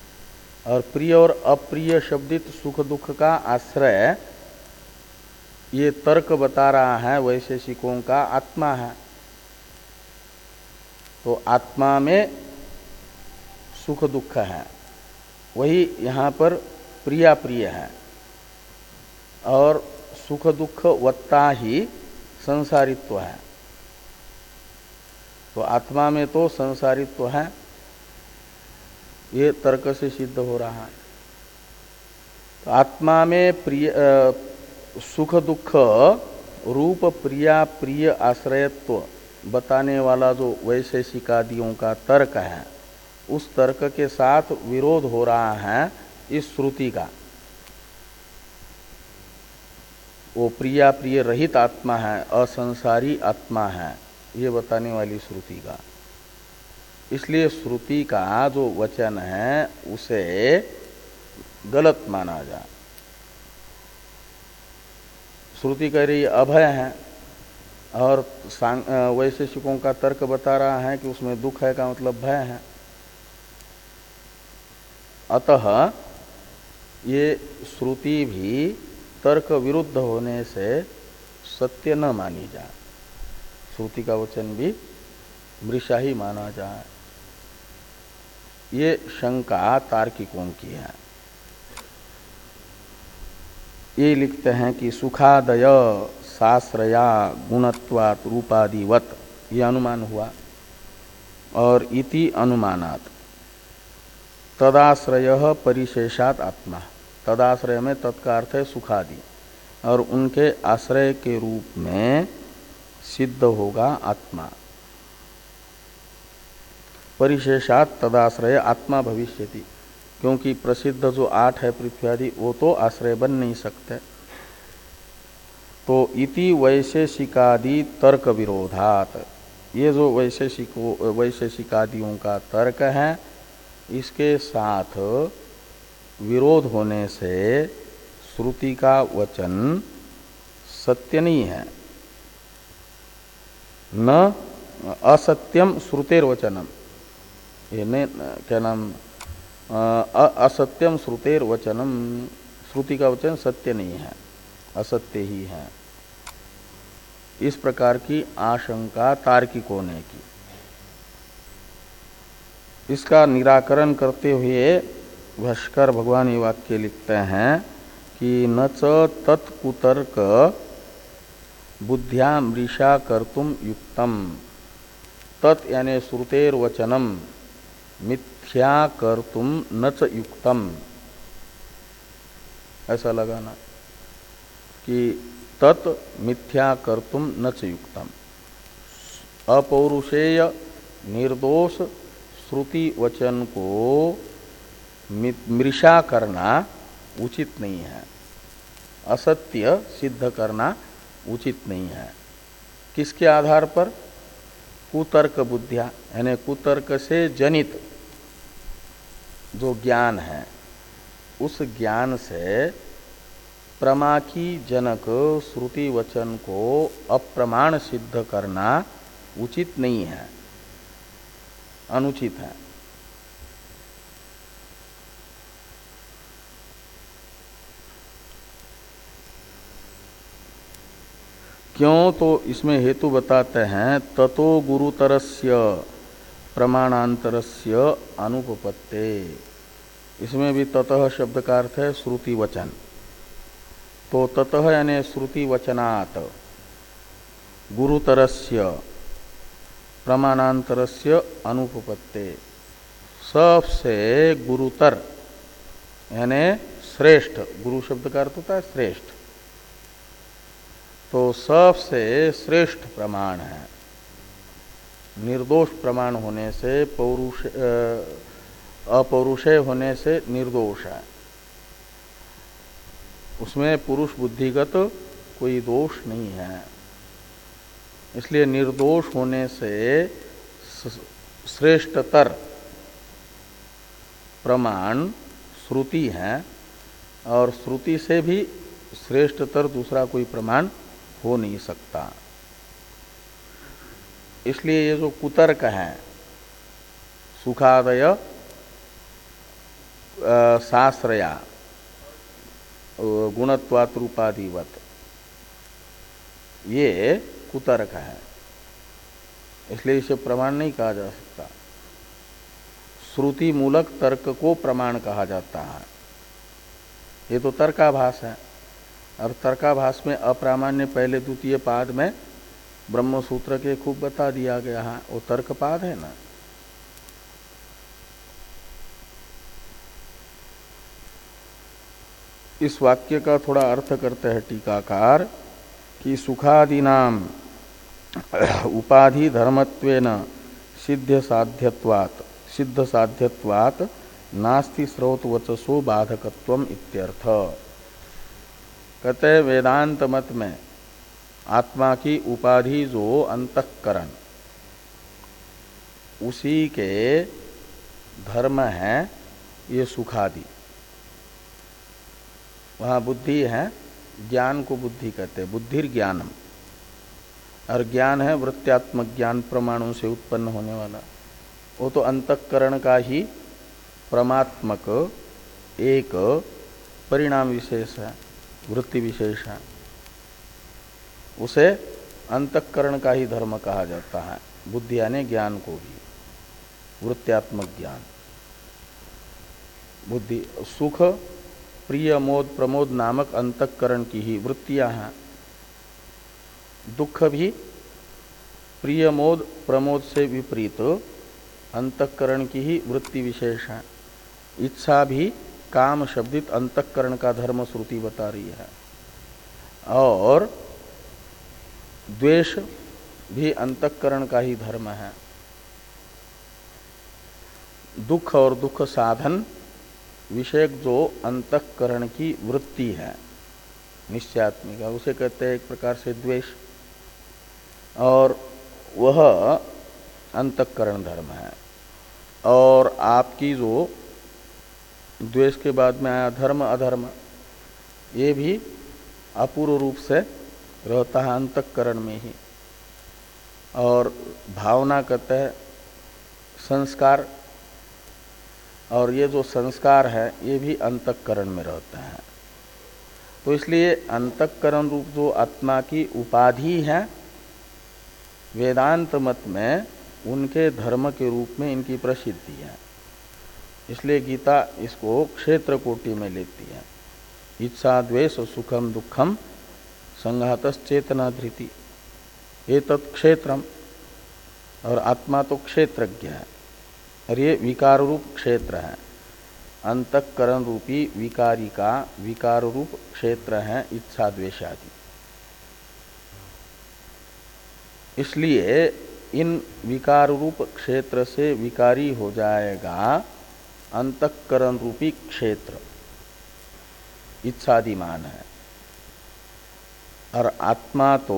और प्रिय और अप्रिय शब्दित सुख दुख का आश्रय ये तर्क बता रहा है वैशेषिकों का आत्मा है, तो आत्मा में सुख दुख है, वही यहाँ पर प्रिया प्रिय है, और सुख दुख वत्ता ही संसारित्व है। तो आत्मा में तो संसारित्व है, ये तर्क से सिद्ध हो रहा है। तो आत्मा में प्रिय सुख दुख रूप प्रिया प्रिय आश्रयत्व बताने वाला जो वैशेषिकादियों का तर्क है, उस तर्क के साथ विरोध हो रहा है इस श्रुति का। वो प्रिया प्रिय रहित आत्मा है, असंसारी आत्मा है, ये बताने वाली श्रुति का। इसलिए श्रुति का जो वचन है उसे गलत माना जाए। श्रुति कह रही अभय है, और वैशेषिकों का तर्क बता रहा है कि उसमें दुख है का मतलब भय है। अतः ये श्रुति भी तर्क विरुद्ध होने से सत्य न मानी जाए, श्रुति का वचन भी मृषा ही माना जाए। ये शंका तार्किकों की है। ये लिखते हैं कि सुखादय साश्रया गुणत्वात् रूपादिवत, ये अनुमान हुआ। और इति अनुमानात् तदाश्रय परिशेषात् आत्मा, तदाश्रय में तत्का अर्थ है सुखादि, और उनके आश्रय के रूप में सिद्ध होगा आत्मा। परिशेषात् तदाश्रय आत्मा भविष्यति, क्योंकि प्रसिद्ध जो आठ है पृथ्वी आदि, वो तो आश्रय बन नहीं सकते। तो इति वैशेषिकादि तर्क विरोधात, ये जो वैशेषिको वैशेषिकादियों का तर्क है, इसके साथ विरोध होने से श्रुति का वचन सत्य नहीं है। न असत्यम श्रुतेर वचनम, ये ने क्या नाम, असत्यम श्रुतेर वचनम, श्रुति का वचन सत्य नहीं है, असत्य ही है। इस प्रकार की आशंका तार्किकों ने की। इसका निराकरण करते हुए भाष्कर भगवान ये वाक्य लिखते हैं कि न च तत्कुतर्क बुद्ध्या मृषा कर्तुम युक्तम, तत् यानी श्रुतेर वचनम मिथ्या कर्तुम न च युक्तम, ऐसा लगाना कि तत् मिथ्या कर्तुम न च युक्तम। अपौरुषेय निर्दोष श्रुति वचन को मृषा करना उचित नहीं है, असत्य सिद्ध करना उचित नहीं है। किसके आधार पर? कुतर्क बुद्धिया, यानी कुतर्क से जनित जो ज्ञान है, उस ज्ञान से प्रमा की जनक श्रुति वचन को अप्रमाण सिद्ध करना उचित नहीं है, अनुचित है। क्यों? तो इसमें हेतु बताते हैं, ततो गुरुतरस्य प्रमाणांतरस्य अनुपपत्ते। इसमें भी ततः शब्द का अर्थ है श्रुति वचन। तो ततः यानी श्रुति वचनात् गुरुतरस्य प्रमाणांतरस्य अनुपपत्ते, सबसे गुरुतर यानी श्रेष्ठ, गुरु शब्द का अर्थ होता है श्रेष्ठ, तो सबसे श्रेष्ठ प्रमाण है। निर्दोष प्रमाण होने से पौरुष अपौरुषेय होने से निर्दोष है, उसमें पुरुष बुद्धिगत कोई दोष नहीं है। इसलिए निर्दोष होने से श्रेष्ठतर प्रमाण श्रुति है, और श्रुति से भी श्रेष्ठतर दूसरा कोई प्रमाण हो नहीं सकता। इसलिए ये जो कुतर्क है, सुखादय साश्रया गुणत्वात् रूपादिवत, ये कुतर्क है, इसलिए इसे प्रमाण नहीं कहा जा सकता। श्रुति मूलक तर्क को प्रमाण कहा जाता है। ये तो तर्काभास है, और तर्काभास में अप्रामाण्य पहले द्वितीय पाद में ब्रह्म सूत्र के खूब बता दिया गया है, वो तर्कपाद है ना। इस वाक्य का थोड़ा अर्थ करते हैं टीकाकार कि सुखादीनाम उपाधि धर्मत्वेन सिद्ध साध्यत्वात् सिद्ध साध्यत्वात् नास्ति स्रोत वचसो बाधकत्वम इत्यर्थ। कहते वेदांत मत में आत्मा की उपाधि जो अंतःकरण, उसी के धर्म है ये सुखादि। वहाँ बुद्धि है, ज्ञान को बुद्धि कहते हैं, बुद्धिर ज्ञानम, और ज्ञान है वृत्त्यात्मक ज्ञान, प्रमाणों से उत्पन्न होने वाला। वो तो अंतःकरण का ही परमात्मक एक परिणाम विशेष है, वृत्ति विशेष है, उसे अंतःकरण का ही धर्म कहा जाता है। बुद्धि यानी ज्ञान को भी, वृत्त्यात्मक ज्ञान। बुद्धि सुख, प्रिय, मोद, प्रमोद नामक अंतःकरण की ही वृत्तियां हैं। दुख भी प्रिय, मोद, प्रमोद से विपरीत अंतःकरण की ही वृत्ति विशेष है। इच्छा भी काम शब्दित अंतःकरण का धर्म श्रुति बता रही है, और द्वेष भी अंतःकरण का ही धर्म है। दुख और दुख साधन विषयक जो अंतःकरण की वृत्ति है निश्चयात्मिका, उसे कहते हैं एक प्रकार से द्वेष, और वह अंतःकरण धर्म है। और आपकी जो द्वेष के बाद में आया धर्म अधर्म, ये भी अपूर्व रूप से रहता है अंतःकरण में ही। और भावना कहते हैं संस्कार, और ये जो संस्कार है ये भी अंतःकरण में रहता है। तो इसलिए अंतःकरण रूप जो आत्मा की उपाधि है, वेदांत मत में उनके धर्म के रूप में इनकी प्रसिद्धि है। इसलिए गीता इसको क्षेत्र कोटि में लेती है। इच्छा द्वेष सुखम दुखम संघातश्चेतना धृति, ये तत्क्षेत्रम, और आत्मा तो क्षेत्रज्ञ है, और ये विकार रूप क्षेत्र है। अंतःकरण रूपी विकारी का विकार रूप क्षेत्र है इच्छा द्वेष आदि। इसलिए इन विकार रूप क्षेत्र से विकारी हो जाएगा अंतःकरण रूपी क्षेत्र, इच्छादिमान है। और आत्मा तो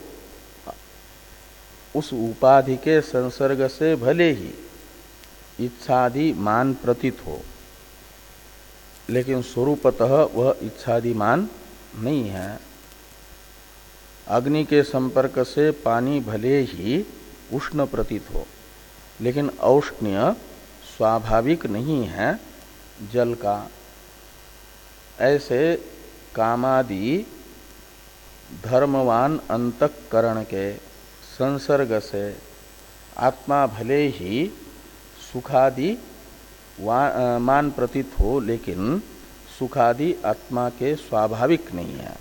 उस उपाधि के संसर्ग से भले ही इच्छादि मान प्रतीत हो, लेकिन स्वरूपतः वह इच्छादि मान नहीं है। अग्नि के संपर्क से पानी भले ही उष्ण प्रतीत हो, लेकिन औष्ण्य स्वाभाविक नहीं है जल का। ऐसे कामादि धर्मवान अंतःकरण के संसर्ग से आत्मा भले ही सुखादि मान प्रतीत हो, लेकिन सुखादि आत्मा के स्वाभाविक नहीं है।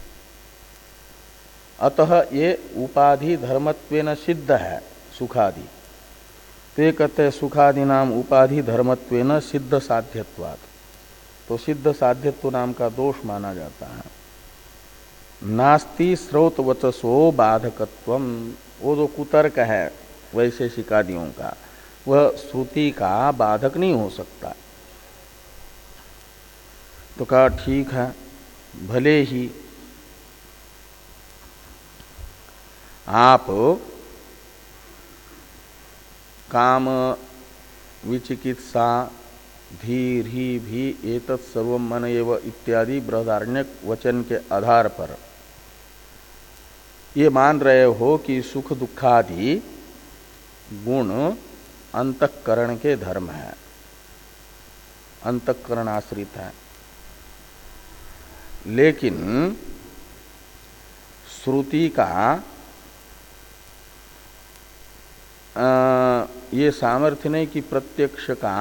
अतः ये उपाधि धर्मत्वेन सिद्ध है सुखादि। तो ये कहते हैं सुखादि नाम उपाधि धर्मत्वेन सिद्ध साध्यत्वात्, तो सिद्ध साध्यत्व नाम का दोष माना जाता है। नास्ति स्रोत वचसो बाधकत्वम, वो जो कुतर्क है वैशेषिकादियों का, वह श्रुति का बाधक नहीं हो सकता। तो कहा ठीक है, भले ही आप काम विचिकित्सा धीर ही भी एतत् सर्वम मन एव इत्यादि बृहदारण्यक वचन के आधार पर ये मान रहे हो कि सुख दुखादि गुण अंतःकरण के धर्म है, अंतःकरण आश्रित है। लेकिन श्रुति का आ, ये सामर्थ्य नहीं कि प्रत्यक्ष का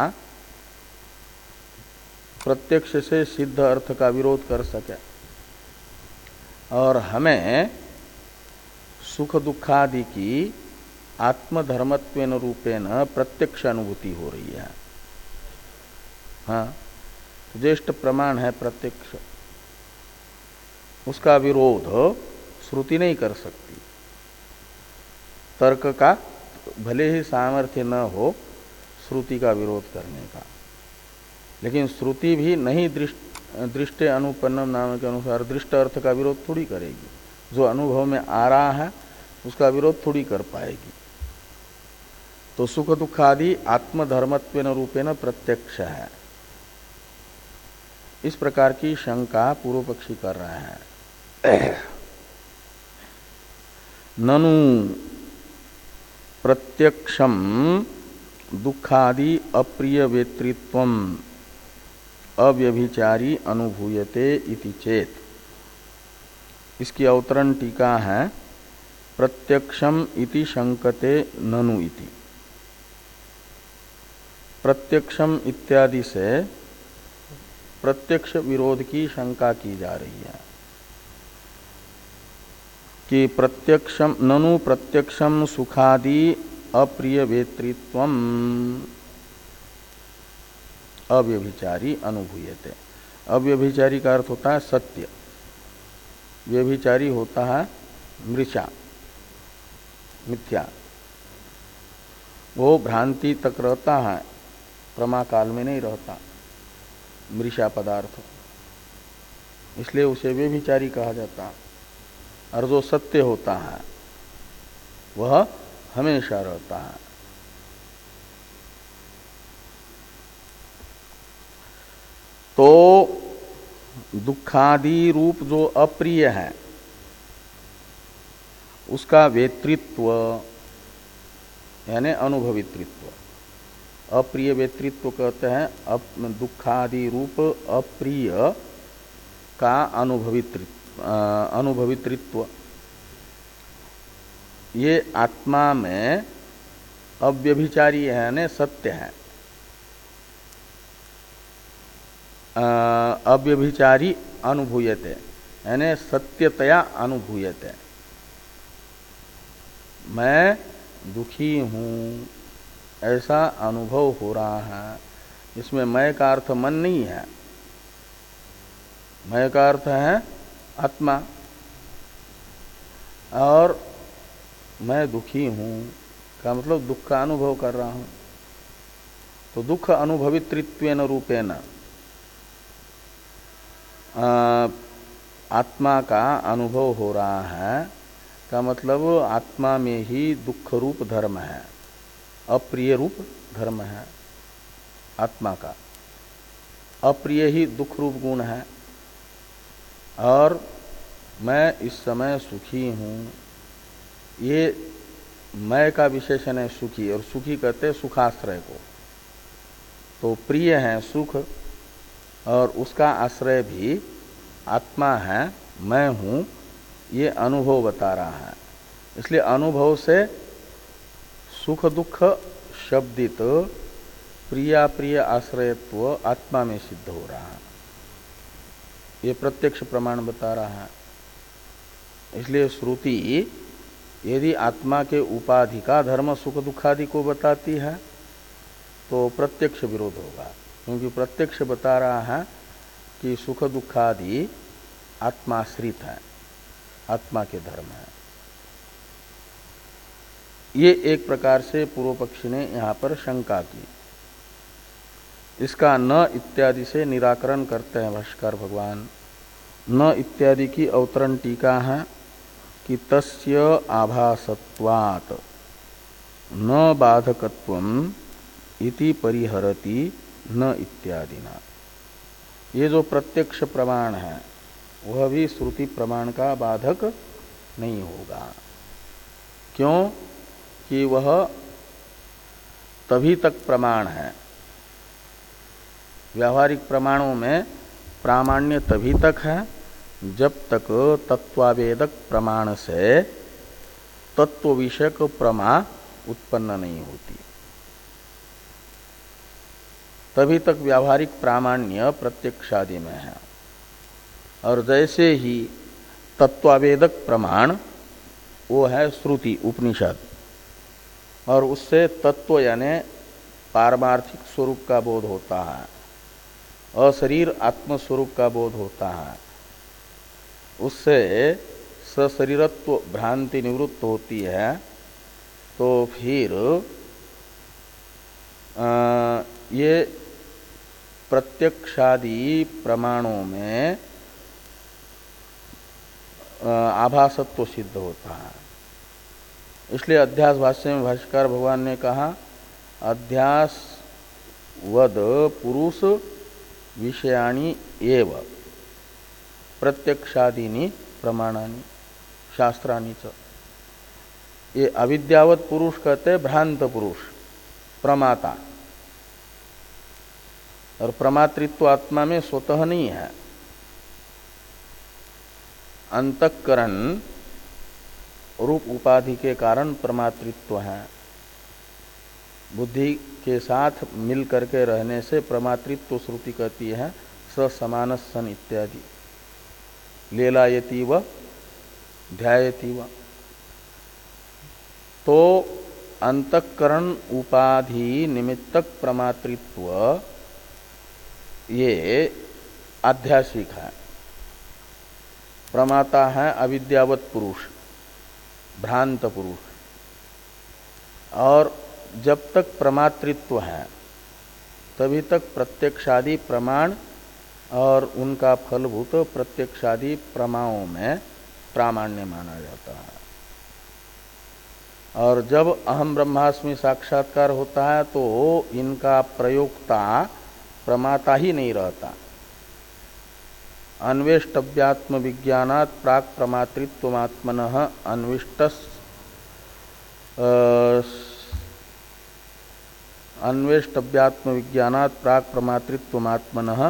प्रत्यक्ष से सिद्ध अर्थ का विरोध कर सके। और हमें सुख दुखादि की आत्मधर्मत्वेन रूपेण प्रत्यक्ष अनुभूति हो रही है। हाँ, ज्येष्ठ प्रमाण है प्रत्यक्ष, उसका विरोध श्रुति नहीं कर सकती। तर्क का भले ही सामर्थ्य न हो श्रुति का विरोध करने का, लेकिन श्रुति भी नहीं दृष्ट दृष्टे अनुपन्नम नाम के अनुसार दृष्ट अर्थ का विरोध थोड़ी करेगी। जो अनुभव में आ रहा है उसका विरोध थोड़ी कर पाएगी। तो सुख दुखादि आत्मधर्मत्वेन रूपेण प्रत्यक्ष है, इस प्रकार की शंका पूर्व पक्षी कर रहे हैं। ननु प्रत्यक्षम दुखादि अप्रिय वेत्रित्वम अव्यभिचारी अनुभूयते इति चेत। इसकी अवतरण टीका है प्रत्यक्षम इति शंकते ननु इति। प्रत्यक्षम इत्यादि से प्रत्यक्ष विरोध की शंका की जा रही है कि प्रत्यक्षम ननु प्रत्यक्षम सुखादि अप्रिय वेत्रित्वम अव्यभिचारी अनुभूयते। अव्यभिचारी का अर्थ होता है सत्य, व्यभिचारी होता है मृषा मिथ्या। वो भ्रांति तक रहता है, प्रमा काल में नहीं रहता मृषा पदार्थ, इसलिए उसे व्यभिचारी कहा जाता है। और जो सत्य होता है वह हमेशा रहता है। तो दुखादि रूप जो अप्रिय है उसका वेत्रित्व यानी अनुभवित्रित्व, अप्रिय वेत्रित्व कहते हैं दुखादि रूप अप्रिय का अनुभवित्रित्व। अनुभवित्रित्व ये आत्मा में अव्यभिचारी है यानी सत्य है। अव्यभिचारी अनुभूयते यानी सत्यतया अनुभूयते। मैं दुखी हूँ ऐसा अनुभव हो रहा है। इसमें मैं का अर्थ मन नहीं है, मैं का अर्थ है आत्मा। और मैं दुखी हूँ का मतलब दुख का अनुभव कर रहा हूँ। तो दुख अनुभवित्रित्वेन रूपेण आत्मा का अनुभव हो रहा है का मतलब आत्मा में ही दुख रूप धर्म है, अप्रिय रूप धर्म है आत्मा का। अप्रिय ही दुख रूप गुण है। और मैं इस समय सुखी हूँ, ये मैं का विशेषण है सुखी, और सुखी कहते हैं सुखाश्रय को। तो प्रिय है सुख और उसका आश्रय भी आत्मा है, मैं हूँ, ये अनुभव बता रहा है। इसलिए अनुभव से सुख दुख शब्दित प्रिया प्रिय आश्रयत्व आत्मा में सिद्ध हो रहा है, ये प्रत्यक्ष प्रमाण बता रहा है। इसलिए श्रुति यदि आत्मा के उपाधि का धर्म सुख दुखादि को बताती है तो प्रत्यक्ष विरोध होगा, क्योंकि प्रत्यक्ष बता रहा है कि सुख दुखादि आत्माश्रित है, आत्मा के धर्म है। ये एक प्रकार से पूर्व पक्षी ने यहाँ पर शंका की। इसका न इत्यादि से निराकरण करते हैं भाष्यकार भगवान। न इत्यादि की अवतरण टीका है कि तस्य आभासत्वात् न बाधकत्वम इति परिहरति न इत्यादिना। ये जो प्रत्यक्ष प्रमाण है वह भी श्रुति प्रमाण का बाधक नहीं होगा। क्यों कि वह तभी तक प्रमाण है। व्यावहारिक प्रमाणों में प्रामाण्य तभी तक है जब तक तत्वावेदक प्रमाण से तत्व विषयक प्रमा उत्पन्न नहीं होती। तभी तक व्यावहारिक प्रामाण्य प्रत्यक्षादि में है। और जैसे ही तत्वावेदक प्रमाण वो है श्रुति उपनिषद, और उससे तत्व यानी पारमार्थिक स्वरूप का बोध होता है, अशरीर आत्मस्वरूप का बोध होता है, उससे सशरीरत्व भ्रांति निवृत्त होती है। तो फिर आ, ये प्रत्यक्षादि प्रमाणों में आभासत्व सिद्ध होता है। इसलिए अध्यास भाष्य में भाष्यकार भगवान ने कहा अध्यास वद पुरुष विषयाणि एव प्रत्यक्षादीनि प्रमाणानि शास्त्राणि च। ये अविद्यावत पुरुष कहते भ्रांत पुरुष प्रमाता, और प्रमातृत्व आत्मा में स्वतः नहीं है। अंतःकरण रूप उपाधि के कारण प्रमातृत्व है। बुद्धि के साथ मिल करके रहने से प्रमातृत्व श्रुति कहती है ससमान सन इत्यादि, लेलायति व ध्यायति व। तो अंतःकरण उपाधि निमित्तक प्रमातृत्व ये आध्यासिक है। प्रमाता है अविद्यावत पुरुष भ्रांत पुरुष, और जब तक प्रमातृत्व है तभी तक प्रत्यक्षादि प्रमाण और उनका फलभूत प्रत्यक्षादि प्रमाओं में प्रामाण्य माना जाता है। और जब अहम ब्रह्मास्मि साक्षात्कार होता है तो इनका प्रयोक्ता प्रमाता ही नहीं रहता। अन्वेष्टव्यात्म विज्ञानात् प्राक प्रमातृत्वमात्मनः अन्विष्टस् अन्वेष्टव्यात्म विज्ञानात् प्राक प्रमातृत्वमात्मनः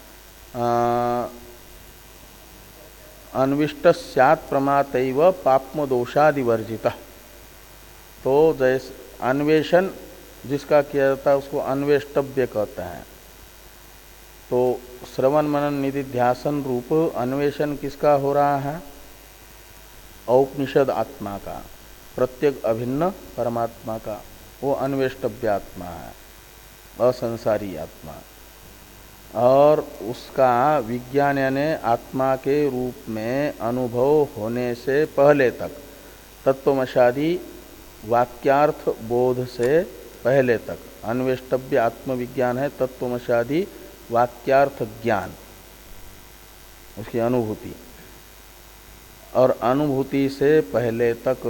अन्विष्टस्यात् प्रमातैव पाप्म दोषादिवर्जितः। तो जैसे अन्वेषण जिसका किया जाता है उसको अन्वेष्टव्य कहते हैं। तो श्रवण मनन निधिध्यासन रूप अन्वेषण किसका हो रहा है? औपनिषद आत्मा का, प्रत्येक अभिन्न परमात्मा का। वो अन्वेष्टव्य आत्मा है, असंसारी आत्मा। और उसका विज्ञान यानी आत्मा के रूप में अनुभव होने से पहले तक, तत्वमशादी वाक्यार्थ बोध से पहले तक अन्वेष्टव्य आत्मविज्ञान है। तत्वमशादी वाक्यार्थ ज्ञान, उसकी अनुभूति, और अनुभूति से पहले तक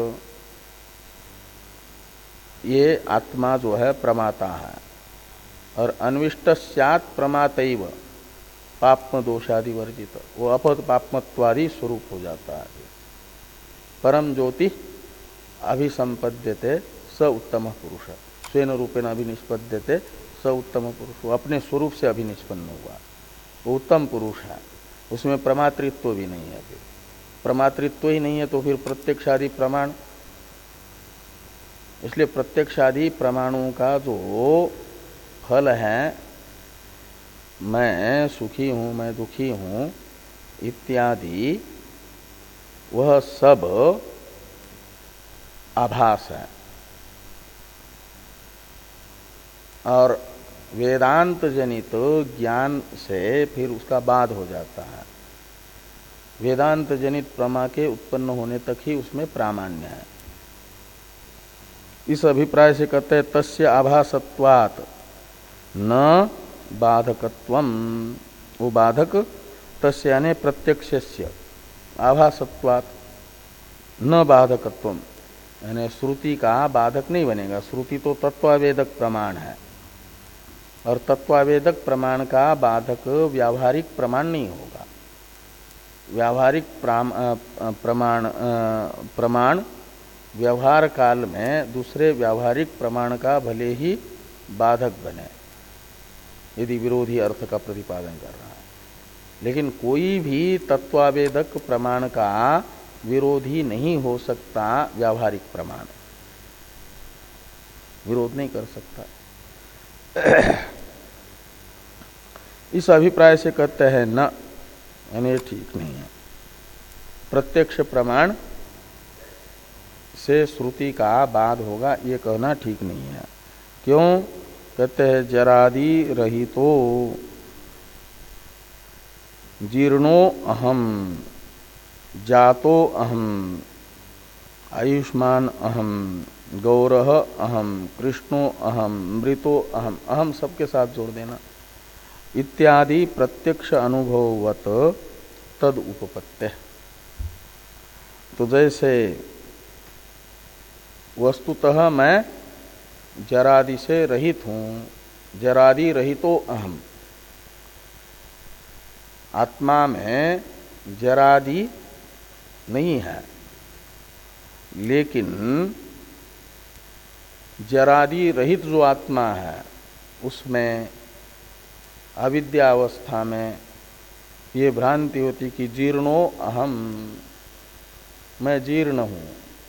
ये आत्मा जो है प्रमाता है। और अन्विष्टस्यात् प्रमातैव पाप्म दोषादि वर्जित, वो अपद पाप्मत्वादि स्वरूप हो जाता है। परम ज्योति अभिसंपद्यते स उत्तम पुरुष, स्वेन रूपेण अभिनिष्पद्यते स उत्तम पुरुष। वो अपने स्वरूप से अभिनिष्पन्न हुआ, वो उत्तम पुरुष है। उसमें प्रमातृत्व भी नहीं है। फिर प्रमातृत्व ही नहीं है तो फिर प्रत्यक्षादि प्रमाण। इसलिए प्रत्यक्षादि प्रमाणों का जो फल है, मैं सुखी हूं, मैं दुखी हूं इत्यादि, वह सब आभास है। और वेदांत जनित ज्ञान से फिर उसका बाद हो जाता है। वेदांत जनित प्रमा के उत्पन्न होने तक ही उसमें प्रामाण्य है। इस अभिप्राय से कहते हैं तस्य आभासत्वात् न बाधकत्वम। वो बाधक तस्य यानी प्रत्यक्षस्य, आभासत्वात् न बाधकत्वम यानी श्रुति का बाधक नहीं बनेगा। श्रुति तो तत्वावेदक प्रमाण है, और तत्वावेदक प्रमाण का बाधक व्यावहारिक प्रमाण नहीं होगा। व्यावहारिक प्रमाण प्रमाण व्यवहार काल में दूसरे व्यावहारिक प्रमाण का भले ही बाधक बने, यदि विरोधी अर्थ का प्रतिपादन कर रहा है, लेकिन कोई भी तत्वावेदक प्रमाण का विरोधी नहीं हो सकता व्यावहारिक प्रमाण। विरोध नहीं कर सकता। इस अभिप्राय से कहते हैं न, यानी ठीक नहीं है। प्रत्यक्ष प्रमाण से श्रुति का बाद होगा ये कहना ठीक नहीं है। क्यों? कहते हैं जरादि रहितो जीर्णो अहम जातो अहम आयुष्मान अहम गौरह अहम कृष्णो अहम मृतो अहम, अहम सबके साथ जोड़ देना, इत्यादि प्रत्यक्ष अनुभववत तद उपपत्ति। तो जैसे वस्तुतः मैं जरादि से रहित हूं, जरादि रहितो अहम, आत्मा में जरादि नहीं है, लेकिन जरादि रहित जो आत्मा है उसमें अविद्यावस्था में ये भ्रांति होती कि जीर्णो अहम, मैं जीर्ण हूं,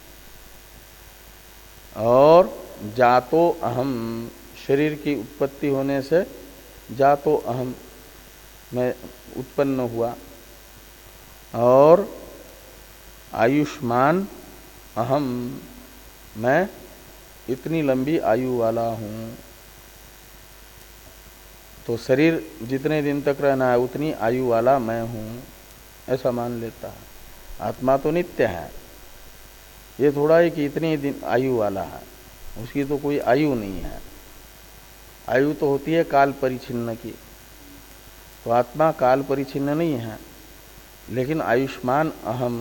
और जातो अहम, शरीर की उत्पत्ति होने से जातो अहम, मैं उत्पन्न हुआ, और आयुष्मान अहम, मैं इतनी लंबी आयु वाला हूं। तो शरीर जितने दिन तक रहना है उतनी आयु वाला मैं हूं, ऐसा मान लेता है। आत्मा तो नित्य है, ये थोड़ा ही कि इतनी दिन आयु वाला है, उसकी तो कोई आयु नहीं है। आयु तो होती है काल परिच्छिन्न की, तो आत्मा काल परिच्छिन्न नहीं है, लेकिन आयुष्मान अहम,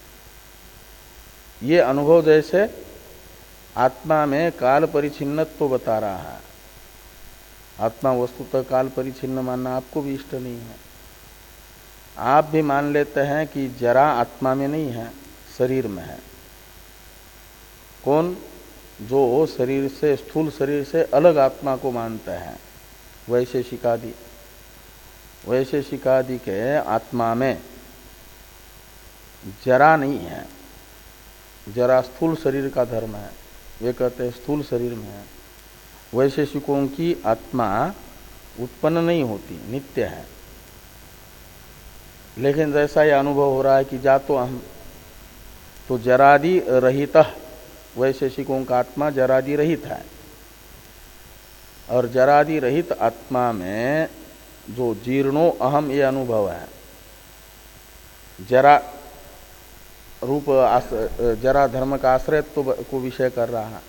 ये अनुभव जैसे आत्मा में काल परिच्छिन्नत्व तो बता रहा है। आत्मा वस्तुतः काल परिच्छिन्न मानना आपको भी इष्ट नहीं है। आप भी मान लेते हैं कि जरा आत्मा में नहीं है, शरीर में है। कौन? जो शरीर से, स्थूल शरीर से अलग आत्मा को मानते हैं, वैशेषिकादि। वैशेषिकादि के आत्मा में जरा नहीं है, जरा स्थूल शरीर का धर्म है, वे कहते हैं स्थूल शरीर में है। वैशेषिकों की आत्मा उत्पन्न नहीं होती, नित्य है। लेकिन जैसा यह अनुभव हो रहा है कि जातो अहम, तो जरादि रहित, वैशेषिकों का आत्मा जरादि रहित है, और जरादि रहित आत्मा में जो जीर्णो अहम ये अनुभव है, जरा रूप जरा धर्म का आश्रयत्व को विषय कर रहा है,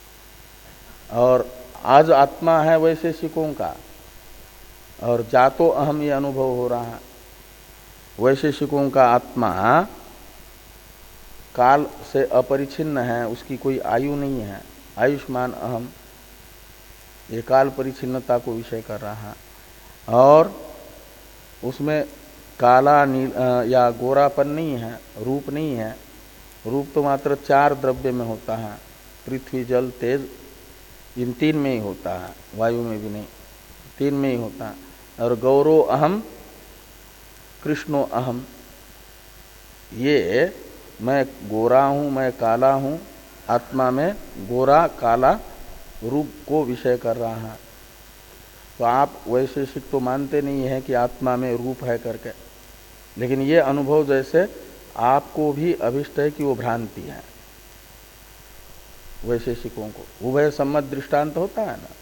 और आज आत्मा है वैशेषिकों का, और जातो अहम ये अनुभव हो रहा है। वैशेषिकों का आत्मा काल से अपरिच्छिन्न है, उसकी कोई आयु नहीं है, आयुष्मान अहम, ये काल परिच्छिन्नता को विषय कर रहा है। और उसमें काला नील या गोरापन नहीं है, रूप नहीं है। रूप तो मात्र चार द्रव्य में होता है, पृथ्वी जल तेज, इन तीन में ही होता है, वायु में भी नहीं, तीन में ही होता है। और गौरो अहम कृष्णो अहम, ये मैं गोरा हूं, मैं काला हूं, आत्मा में गोरा काला रूप को विषय कर रहा है। तो आप वैशेषिक तो मानते नहीं है कि आत्मा में रूप है करके, लेकिन ये अनुभव जैसे आपको भी अभिष्ट है कि वो भ्रांति है। वैशेषिकों को उभय सम्मत दृष्टांत होता है ना।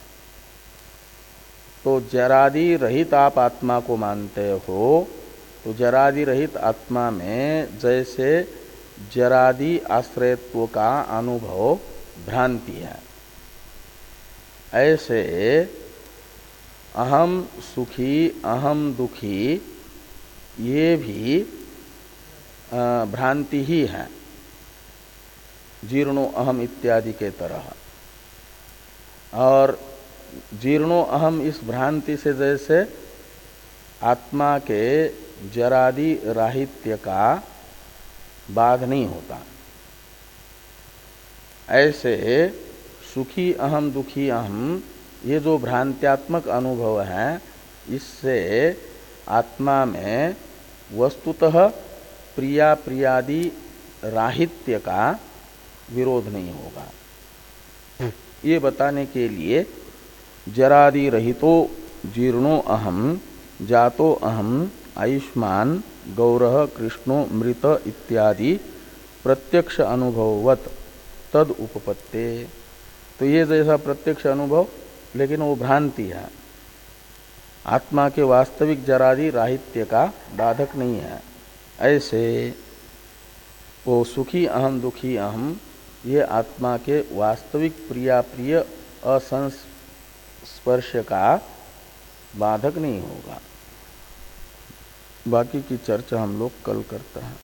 तो जरादि रहित आप आत्मा को मानते हो, तो जरादि रहित आत्मा में जैसे जरादि आश्रयत्व का अनुभव भ्रांति है, ऐसे अहम सुखी अहम दुखी ये भी भ्रांति ही है, जीर्णो अहम इत्यादि के तरह। और जीर्णो अहम इस भ्रांति से जैसे आत्मा के जरादि राहित्य का बाध नहीं होता, ऐसे सुखी अहम दुखी अहम ये जो भ्रांत्यात्मक अनुभव है, इससे आत्मा में वस्तुतः प्रिया प्रियादि राहित्य का विरोध नहीं होगा। ये बताने के लिए जरादि रहितो जीर्णो अहम जातो अहम आयुष्मान गौरह कृष्णो मृत इत्यादि प्रत्यक्ष अनुभववत तद उपपत्ते। तो ये जैसा प्रत्यक्ष अनुभव, लेकिन वो भ्रांति है, आत्मा के वास्तविक जरादि राहित्य का बाधक नहीं है। ऐसे वो सुखी अहम दुखी अहम ये आत्मा के वास्तविक प्रियाप्रिय असंस्पर्श का बाधक नहीं होगा। बाकी की चर्चा हम लोग कल करते हैं।